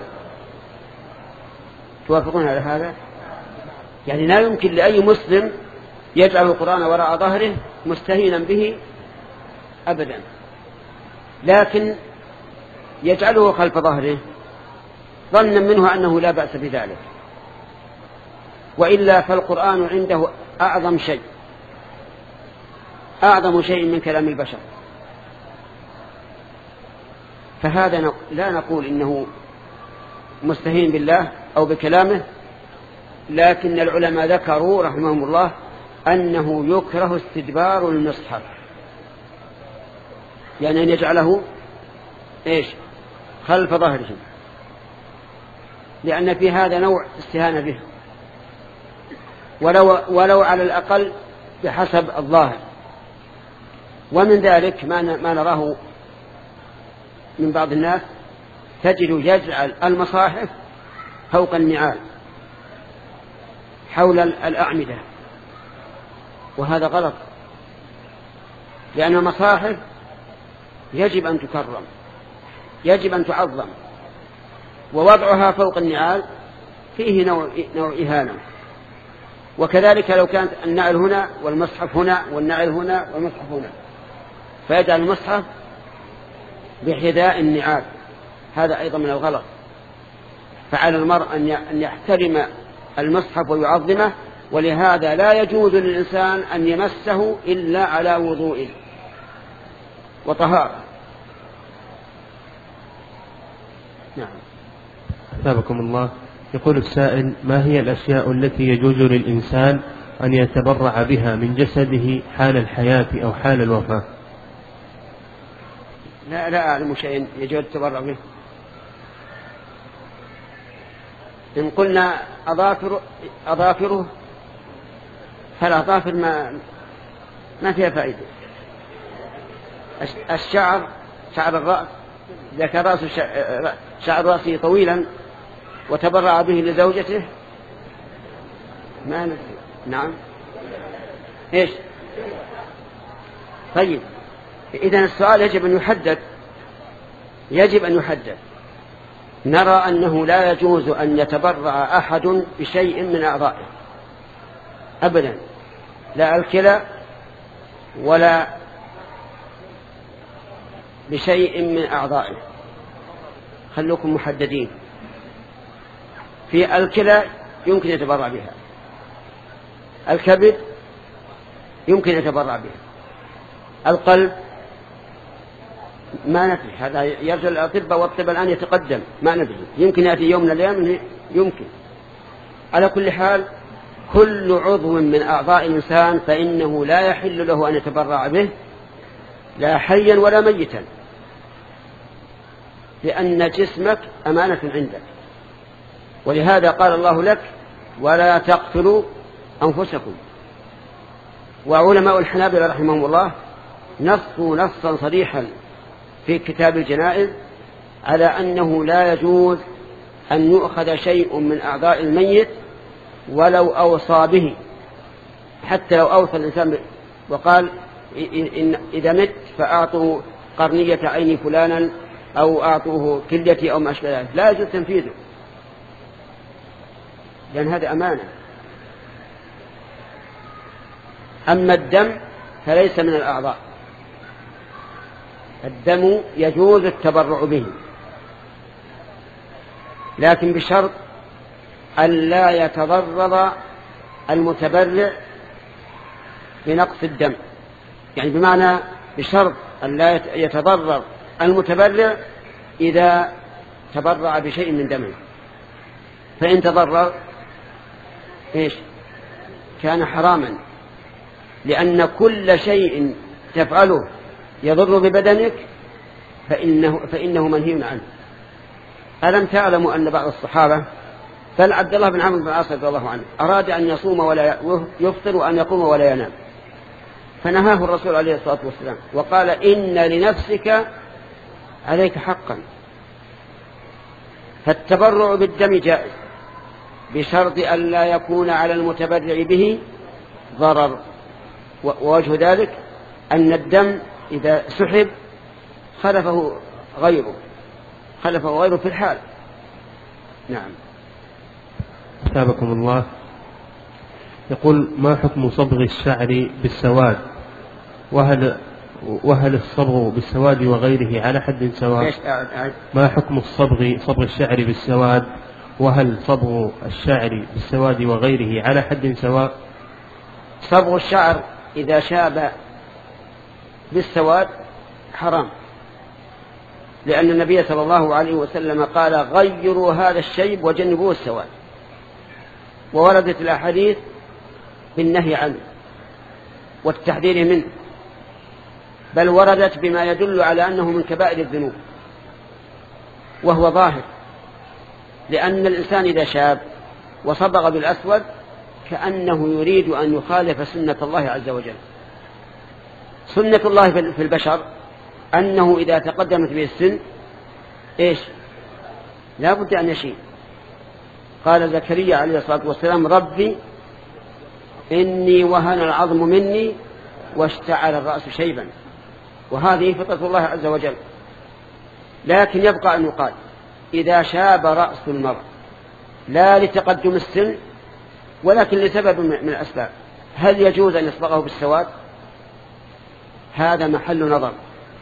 توافقون على هذا؟ يعني لا يمكن لأي مسلم يجعل القرآن وراء ظهره مستهينا به أبدا، لكن يجعله خلف ظهره ظنا منه أنه لا بأس بذلك، وإلا فالقرآن عنده أعظم شيء أعظم شيء من كلام البشر، فهذا لا نقول إنه مستهين بالله أو بكلامه، لكن العلماء ذكروا رحمهم الله أنه يكره استدبار المصحف، يعني أن يجعله إيش خلف ظهره، لأن في هذا نوع استهانة به، ولو, ولو على الأقل بحسب الظاهر. ومن ذلك ما نراه من بعض الناس، تجد يجعل المصاحف فوق النعال حول الأعمدة، وهذا غلط، لأن المصاحف يجب أن تكرم، يجب أن تعظم، ووضعها فوق النعال فيه نوع, نوع إهانة. وكذلك لو كانت النعل هنا والمصحف هنا والنعل هنا والمصحف هنا، فيجعل المصحف بحذاء النعال، هذا أيضا من الغلط. فعلى المرء أن يحترم المصحف ويعظمه، ولهذا لا يجوز للإنسان أن يمسه إلا على وضوء وطهارة. نعم. أثابكم الله. يقول السائل: ما هي الأشياء التي يجوز للإنسان أن يتبرع بها من جسده حال الحياة أو حال الوفاة؟ لا, لا أعلم شيء يجوز التبرع به. إن قلنا أظافر أظافره فالأظافر ما ما فيها فائدة. الشعر، شعر الرأس، إذا كان رأس شعر رأسه طويلا وتبرع به لزوجته ما نفسه. نعم. إيش؟ طيب، إذن السؤال يجب أن يحدد، يجب أن يحدد. نرى أنه لا يجوز أن يتبرع أحد بشيء من أعضائه أبدا، لا الكلى ولا بشيء من أعضائه. خلوكم محددين. في الكلى يمكن يتبرع بها، الكبد يمكن يتبرع بها، القلب ما ندري، هذا يرجع الأطباء، والطب الآن يتقدم، ما ندري، يمكن يأتي يوم من الأيام يمكن. على كل حال كل عضو من أعضاء الإنسان فإنه لا يحل له أن يتبرع به، لا حيا ولا ميتا، لأن جسمك أمانة عندك. ولهذا قال الله لك: ولا تقتلوا أنفسكم. وعلماء الحنابلة رحمهم الله نصوا نصا صريحا في كتاب الجنائز على أنه لا يجوز أن يؤخذ شيء من أعضاء الميت ولو أوصى به، حتى لو أوصى الإنسان وقال: إن إذا مت فأعطوا قرنية عين فلانا أو أعطوه كليتي أو ما أشبه ذلك، لا يجوز تنفيذه، لأن هذا أمانة. أما الدم فليس من الأعضاء، الدم يجوز التبرع به، لكن بشرط أن لا يتضرر المتبرع بنقص الدم، يعني بمعنى بشرط أن لا يتضرر المتبرع إذا تبرع بشيء من دمه، فإن تضرر إيش كان حراما، لأن كل شيء تفعله يضر ببدنك فإنه, فإنه منهي عنه. ألم تعلموا أن بعض الصحابة، بل عبد الله بن عمرو بن العاص رضي الله عنه، أراد أن يصوم ولا يفطر وأن يقوم ولا ينام، فنهاه الرسول عليه الصلاة والسلام وقال: إن لنفسك عليك حقا. فالتبرع بالدم جائز بشرط أن لا يكون على المتبرع به ضرر، ووجه ذلك أن الدم إذا سحب خلفه غيره خلفه غيره في الحال. نعم. أثابكم الله. يقول: ما حكم صبغ الشعر بالسواد؟ وهل وهل الصبغ بالسواد وغيره على حد سواء؟ ما حكم الصبغ صبغ الشعر بالسواد؟ وهل صبغ الشعر بالسواد وغيره على حد سواء؟ صبغ الشعر إذا شاب بالسواد حرام، لأن النبي صلى الله عليه وسلم قال غيروا هذا الشيب وجنبوه السواد، ووردت الأحاديث بالنهي عنه والتحذير منه، بل وردت بما يدل على أنه من كبائر الذنوب، وهو ظاهر، لأن الإنسان إذا شاب وصبغ بالأسود كأنه يريد أن يخالف سنة الله عز وجل. سنة الله في البشر أنه إذا تقدمت به السن إيش؟ لا بد أن يشيب. قال زكريا عليه الصلاة والسلام ربي إني وهن العظم مني واشتعل الرأس شيبا، وهذه فطرة الله عز وجل. لكن يبقى أن يقال إذا شاب رأس المرء لا لتقدم السن ولكن لسبب من الأسباب، هل يجوز أن يصبغه بالسواد؟ هذا محل نظر،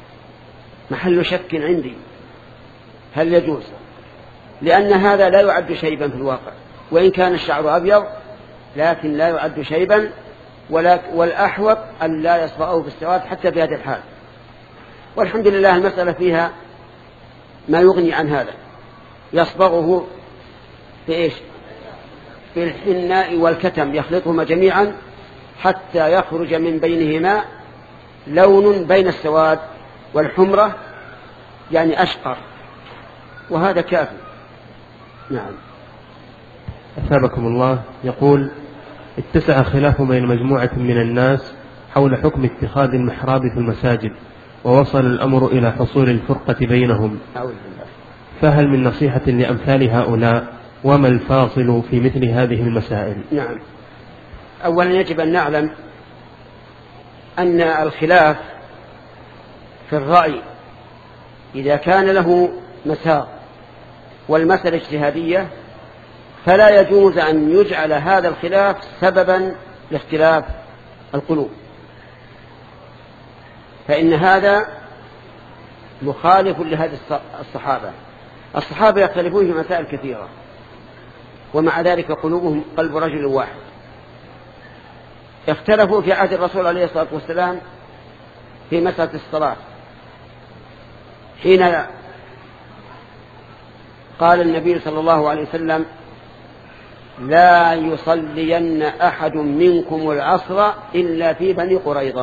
محل شك عندي، هل يجوز؟ لأن هذا لا يعد شيبا في الواقع، وإن كان الشعر أبيض لكن لا يعد شيبا، والأحوط أن لا يصبغه بالسواد حتى في هذه الحال. والحمد لله المسألة فيها ما يغني عن هذا، يصبغه في إيش؟ في الحناء والكتم، يخلطهما جميعا حتى يخرج من بينهما لون بين السواد والحمرة، يعني أشقر، وهذا كافي. نعم. أثابكم الله. يقول اتسع خلاف بين مجموعة من الناس حول حكم اتخاذ المحراب في المساجد، ووصل الأمر إلى حصول الفرقة بينهم، فهل من نصيحة لأمثال هؤلاء؟ وما الفاصل في مثل هذه المسائل؟ نعم. أولا يجب أن نعلم أن الخلاف في الرأي إذا كان له مساغ والمسألة اجتهادية فلا يجوز أن يجعل هذا الخلاف سببا لاختلاف القلوب، فإن هذا مخالف لهذه الصحابة. الصحابة يختلفون في مسائل كثيرة، ومع ذلك قلوبهم قلب رجل واحد. اختلفوا في عهد الرسول عليه الصلاة والسلام في مسألة الصلاة، حين قال النبي صلى الله عليه وسلم لا يصلين أحد منكم العصر إلا في بني قريظة،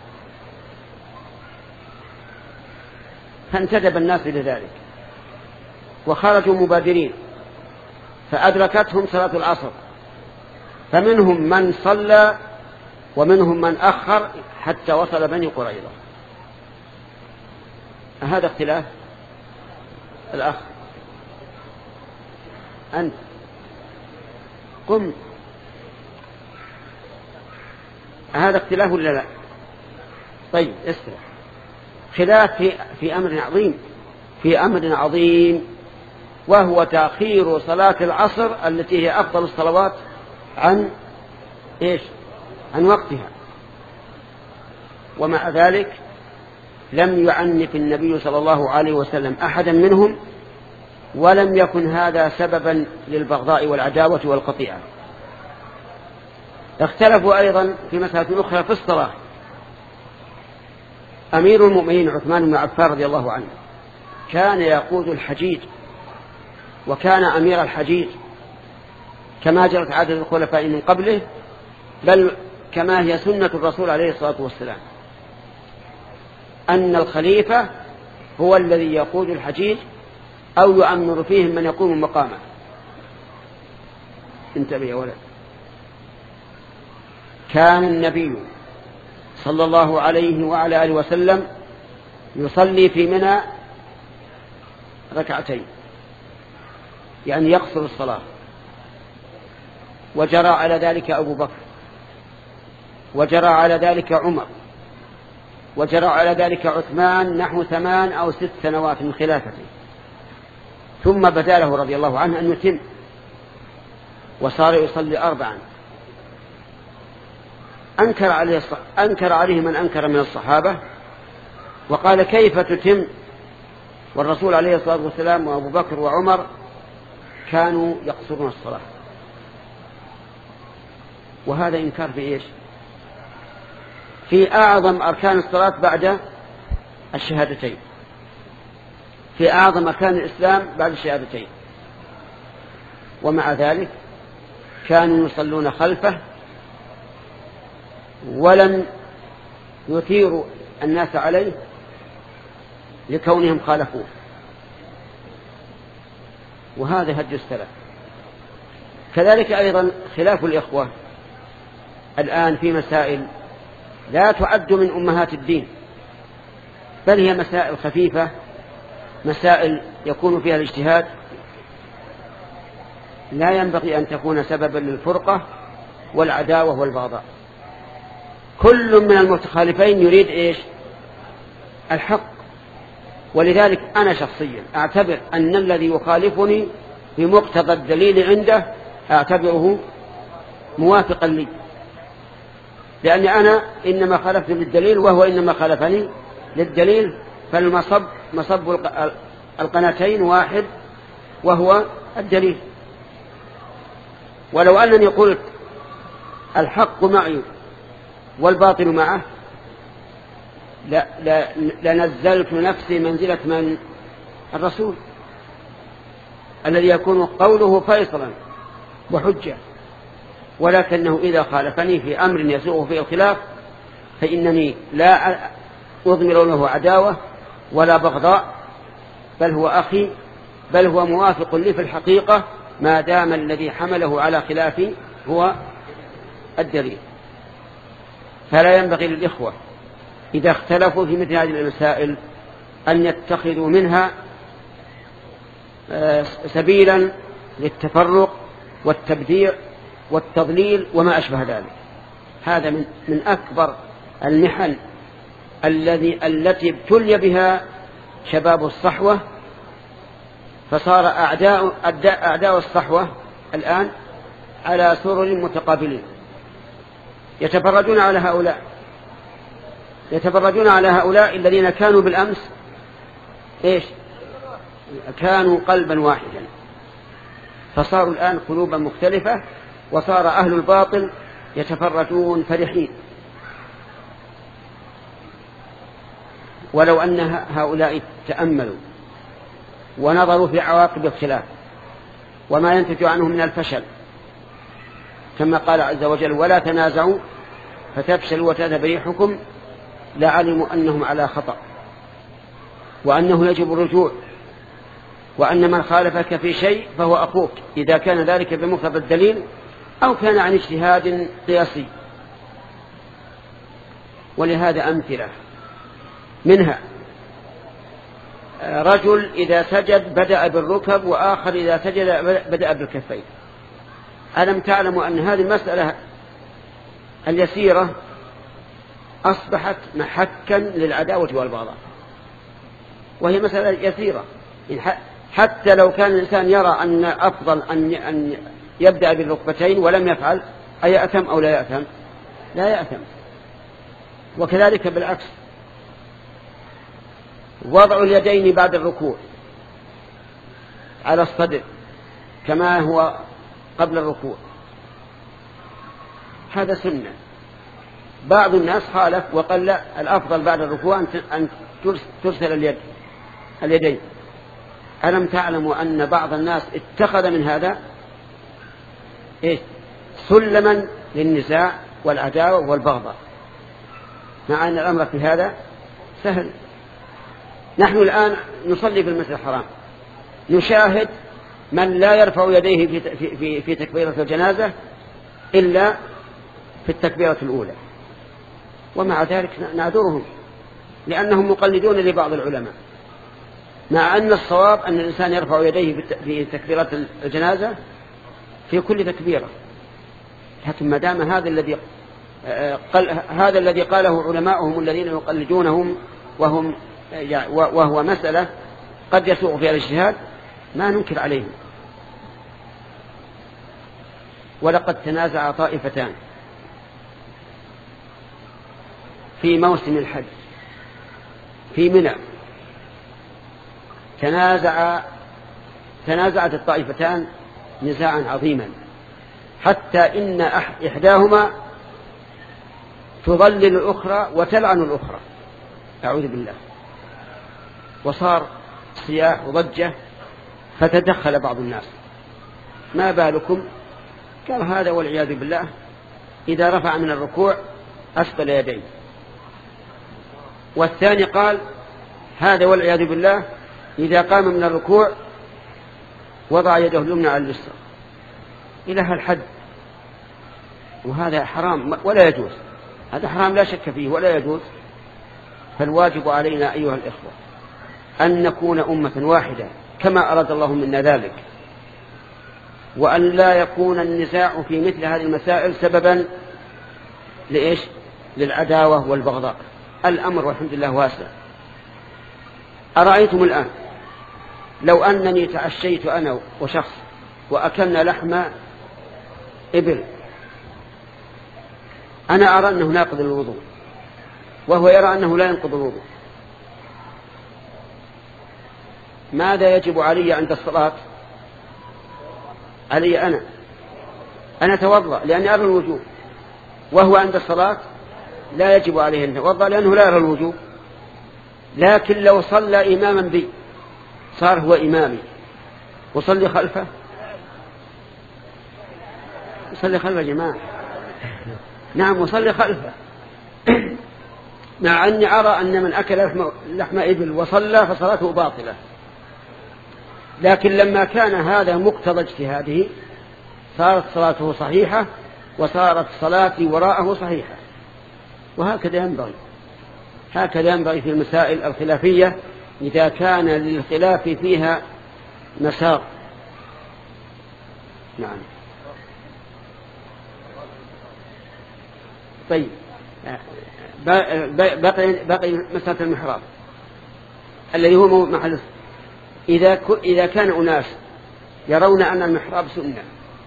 فانتدب الناس لذلك وخرجوا مبادرين، فأدركتهم صلاة العصر، فمنهم من صلى ومنهم من أخر حتى وصل بني قريظة. هذا اختلاف. الأخ أنت قم، هذا اختلاف ولا لا؟ طيب اسمع، خلاف في, في أمر عظيم، في أمر عظيم وهو تأخير صلاة العصر التي هي أفضل الصلوات عن إيش؟ عن وقتها. ومع ذلك لم يعنف النبي صلى الله عليه وسلم أحدا منهم، ولم يكن هذا سببا للبغضاء والعداوة والقطيعة. اختلفوا أيضا في مسألة أخرى في الصلاة. أمير المؤمنين عثمان بن عفان رضي الله عنه كان يقود الحجيج، وكان أمير الحجيج كما جرت عادة الخلفاء من قبله، بل كما هي سنة الرسول عليه الصلاة والسلام، أن الخليفة هو الذي يقود الحجيج أو يؤمر فيهم من يقوم مقامه. انتبه يا ولد. كان النبي صلى الله عليه وعلى آله وسلم يصلي في منى ركعتين، يعني يقصر الصلاة، وجرى على ذلك أبو بكر، وجرى على ذلك عمر، وجرى على ذلك عثمان نحو ثمان أو ست سنوات من خلافته، ثم بدا له رضي الله عنه أن يتم، وصار يصلي أربعا. أنكر عليه, أنكر عليه من أنكر من الصحابة وقال كيف تتم والرسول عليه الصلاة والسلام وأبو بكر وعمر كانوا يقصرون الصلاة. وهذا إنكار في إيش؟ في أعظم أركان الصلاة بعد الشهادتين. في أعظم أركان الإسلام بعد الشهادتين، ومع ذلك كانوا يصلون خلفه ولم يثيروا الناس عليه لكونهم خالفوه. وهذا هدي السلف. كذلك أيضا خلاف الإخوة الآن في مسائل لا تعد من أمهات الدين، بل هي مسائل خفيفة، مسائل يكون فيها الاجتهاد، لا ينبغي أن تكون سببا للفرقة والعداوة والبغضاء. كل من المتخالفين يريد إيش؟ الحق. ولذلك أنا شخصيا أعتبر أن الذي يخالفني بمقتضى الدليل عنده أعتبره موافقا لي، لأن أنا إنما خالفت للدليل وهو إنما خالفني للدليل، فالمصب مصب القناتين واحد وهو الدليل. ولو أنني قلت الحق معي والباطل معه لا لا لنزلت نفسي منزلة من الرسول الذي يكون قوله فيصلا وحجة، ولكنه إذا خالفني في أمر يسوغ فيه الخلاف فإنني لا أضمر له عداوة ولا بغضاء، بل هو أخي، بل هو موافق لي في الحقيقة، ما دام الذي حمله على خلافي هو الدليل. فلا ينبغي للإخوة إذا اختلفوا في مثل هذه المسائل أن يتخذوا منها سبيلا للتفرق والتبديع والتضليل وما أشبه ذلك. هذا من من أكبر المحن الذي التي ابتلي بها شباب الصحوة، فصار أعداء أعداء الصحوة الآن على سرر متقابلين يتفرجون على هؤلاء يتفرجون على هؤلاء الذين كانوا بالأمس إيش؟ كانوا قلبا واحدا، فصاروا الآن قلوبا مختلفة، وصار أهل الباطل يتفرجون فرحين. ولو أن هؤلاء تأملوا ونظروا في عواقب الخلاف وما ينتج عنه من الفشل، كما قال عز وجل ولا تنازعوا فتفشلوا وتذهب ريحكم، لعلموا أنهم على خطأ، وأنه يجب الرجوع، وأن من خالفك في شيء فهو أخوك إذا كان ذلك بمقتضى الدليل أو كان عن اجتهاد قياسي. ولهذا أمثلة منها رجل إذا سجد بدأ بالركب، وآخر إذا سجد بدأ بالكفين. ألم تعلموا أن هذه المسألة اليسيرة أصبحت محكا للعداوة والبغضاء، وهي مسألة يسيرة. حتى لو كان الإنسان يرى أن أفضل أن يبدأ بالركبتين ولم يفعل أيأثم أو لا يأثم؟ لا يأثم. وكذلك بالعكس، وضع اليدين بعد الركوع على الصدر كما هو قبل الركوع هذا سنة. بعض الناس خالف وقال لا، الأفضل بعد الركوع أن ترسل اليد اليدين. ألم تعلموا أن بعض الناس اتخذ من هذا إيه؟ سلما للنزاع والعداوة والبغضاء، مع أن الأمر في هذا سهل. نحن الآن نصلي في المسجد الحرام، نشاهد من لا يرفع يديه في, في, في, في تكبيرة الجنازة إلا في التكبيرة الأولى، ومع ذلك نعذرهم لأنهم مقلدون لبعض العلماء، مع أن الصواب أن الإنسان يرفع يديه في تكبيرة الجنازة في كل تكبيرة. لكن ما دام هذا الذي قال هذا الذي قاله علماؤهم الذين يقلدونهم وهم وهو مسألة قد يسوء فيها الاجتهاد، ما ننكر عليهم. ولقد تنازع طائفتان في موسم الحج في منى، تنازع تنازعت الطائفتان نزاعا عظيما، حتى إن إحداهما تضلل الأخرى وتلعن الأخرى، أعوذ بالله. وصار صياح وضجة فتدخل بعض الناس: ما بالكم؟ قال: هذا والعياذ بالله إذا رفع من الركوع أسفل يديه. والثاني قال: هذا والعياذ بالله إذا قام من الركوع وضع يده اليمنى على اليسرى، إلى هالحد. وهذا حرام ولا يجوز، هذا حرام لا شك فيه ولا يجوز. فالواجب علينا أيها الإخوة أن نكون أمة واحدة كما أراد الله منا ذلك، وأن لا يكون النزاع في مثل هذه المسائل سببا لإيش؟ للعداوة والبغضاء. الأمر والحمد لله واسع. أرأيتم الآن لو أنني تعشيت أنا وشخص وأكلنا لحم إبل، أنا أرى أنه ناقض الوضوء وهو يرى أنه لا ينقض الوضوء، ماذا يجب علي عند الصلاة؟ علي أنا أنا أتوضأ لأني أرى الوجوب، وهو عند الصلاة لا يجب عليه أن يتوضأ لأنه لا يرى الوجوب. لكن لو صلى إماما بي صار هو إمامي وصلي خلفه، صلي خلفه يا جماعة. نعم وصلي خلفه مع أني أرى أن من أكل لحم إبل وصلى فصلاته باطلة، لكن لما كان هذا مقتضى اجتهاده صارت صلاته صحيحة وصارت صلاتي وراءه صحيحة. وهكذا ينبغي، هكذا ينبغي في المسائل الخلافية إذا كان للخلاف فيها مساق. نعم. طيب، بقي بقي مسألة المحراب الذي هو محل. إذا إذا كان أناس يرون أن المحراب سنة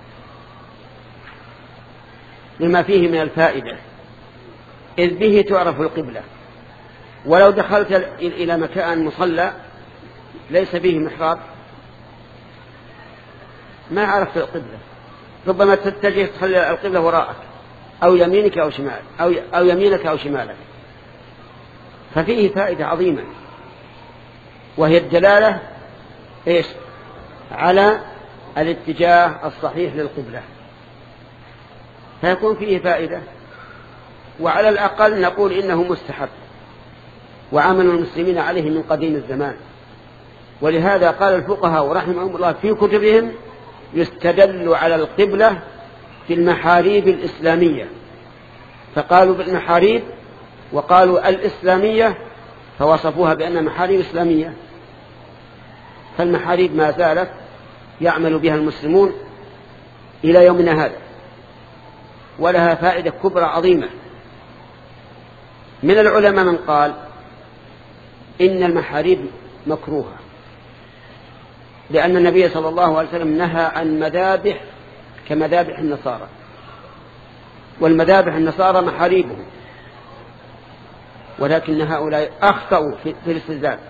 لما فيه من الفائدة، إذ به تعرف القبلة، ولو دخلت إلى مكان مصلى ليس فيه محراب ما عرفت القبلة، ربما تتجه تخلي القبلة وراءك أو يمينك أو شمالك أو أو يمينك أو شمالك. ففيه فائدة عظيمة، وهي الدلالة إيش؟ على الاتجاه الصحيح للقبلة، فيكون فيه فائدة. وعلى الأقل نقول إنه مستحب وعمل المسلمين عليه من قديم الزمان. ولهذا قال الفقهاء رحمهم الله في كتبهم: يستدل على القبلة في المحاريب الإسلامية، فقالوا بالمحاريب وقالوا الإسلامية فوصفوها بأنها محاريب إسلامية. فالمحاريب ما زالت يعمل بها المسلمون إلى يومنا هذا، ولها فائدة كبرى عظيمة. من العلماء من قال إن المحاريب مكروهة، لأن النبي صلى الله عليه وسلم نهى عن مذابح كمذابح النصارى، والمذابح النصارى محاريبهم، ولكن هؤلاء أخطأوا في الاستدلال.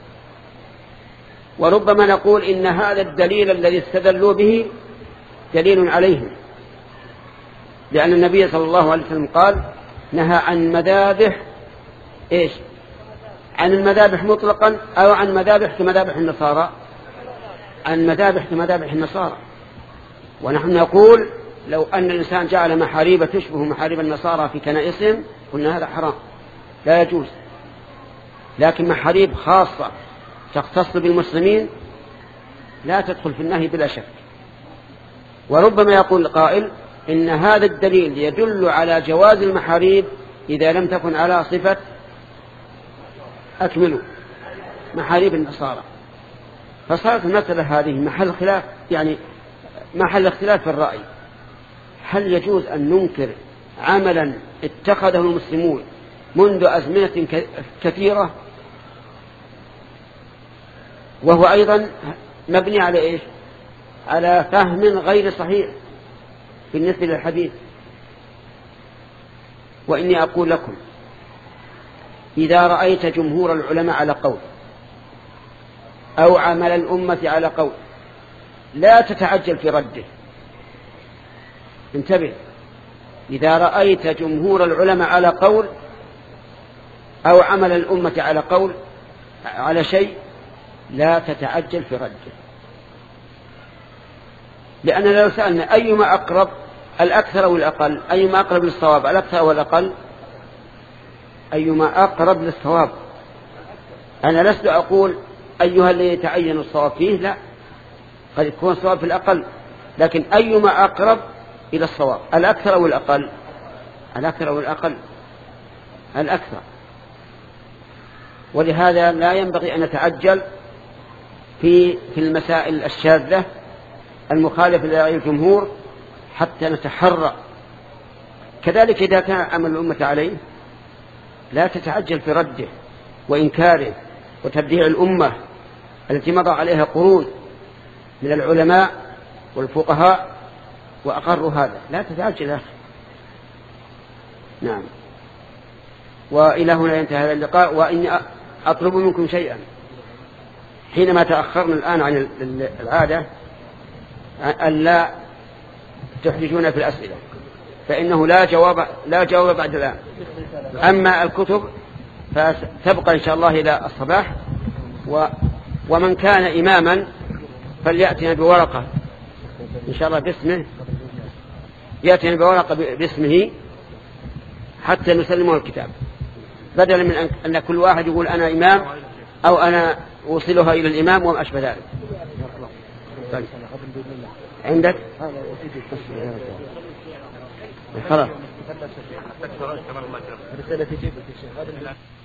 وربما نقول إن هذا الدليل الذي استدلوا به دليل عليهم، لأن النبي صلى الله عليه وسلم قال نهى عن مذابح إيش؟ عن المذابح مطلقا أو عن مذابح كمذابح النصارى؟ عن مذابح كمذابح النصارى. ونحن نقول لو أن الإنسان جعل محاريب تشبه محاريب النصارى في كنائسهم قلنا هذا حرام لا يجوز، لكن محاريب خاصة تختص بالمسلمين لا تدخل في النهي بلا شك. وربما يقول القائل إن هذا الدليل يدل على جواز المحاريب إذا لم تكن على صفة أكملوا محاريب النصارى. فصارت المسألة هذه محل خلاف، يعني محل اختلاف في الرأي. هل يجوز أن ننكر عملا اتخذه المسلمون منذ أزمنة كثيرة وهو أيضا مبني على إيش؟ على فهم غير صحيح بالنسبة للحديث؟ وإني أقول لكم إذا رأيت جمهور العلماء على قول أو عمل الأمة على قول لا تتعجل في رده. انتبه، إذا رأيت جمهور العلماء على قول أو عمل الأمة على قول على شيء لا تتعجل في رده، لأننا لو سألنا أيما أقرب الأكثر أو الأقل، أيما أقرب للصواب الأكثر أو الأقل، أيما أقرب للصواب. أنا لست أقول أيها الذي يتعين الصواب فيه، لا، قد يكون الصواب في الأقل، لكن أيما أقرب إلى الصواب الأكثر أو الأقل، الأكثر أو الأقل، الأكثر. ولهذا لا ينبغي أن نتعجل في في المسائل الشاذة المخالفة لرأي الجمهور حتى نتحرى. كذلك إذا كان عمل الأمة عليه لا تتعجل في رده وإنكاره وتبديع الأمة التي مضى عليها قرون من العلماء والفقهاء وأقروا هذا، لا تتعجل يا أخي. نعم. وإلى هنا ينتهي هذا اللقاء، وإني أطلب منكم شيئا حينما تأخرنا الآن عن العادة ألا تحرجون في الأسئلة، فإنه لا جواب لا جواب بعد الآن. أما الكتب فتبقى إن شاء الله إلى الصباح. و ومن كان إماما فليأتنا بورقة إن شاء الله باسمه، يأتينا بورقة باسمه حتى نسلمه الكتاب، بدلا من أن كل واحد يقول أنا إمام أو أنا أوصلها إلى الإمام وما أشبه ذلك. طيب. عندك خلاص.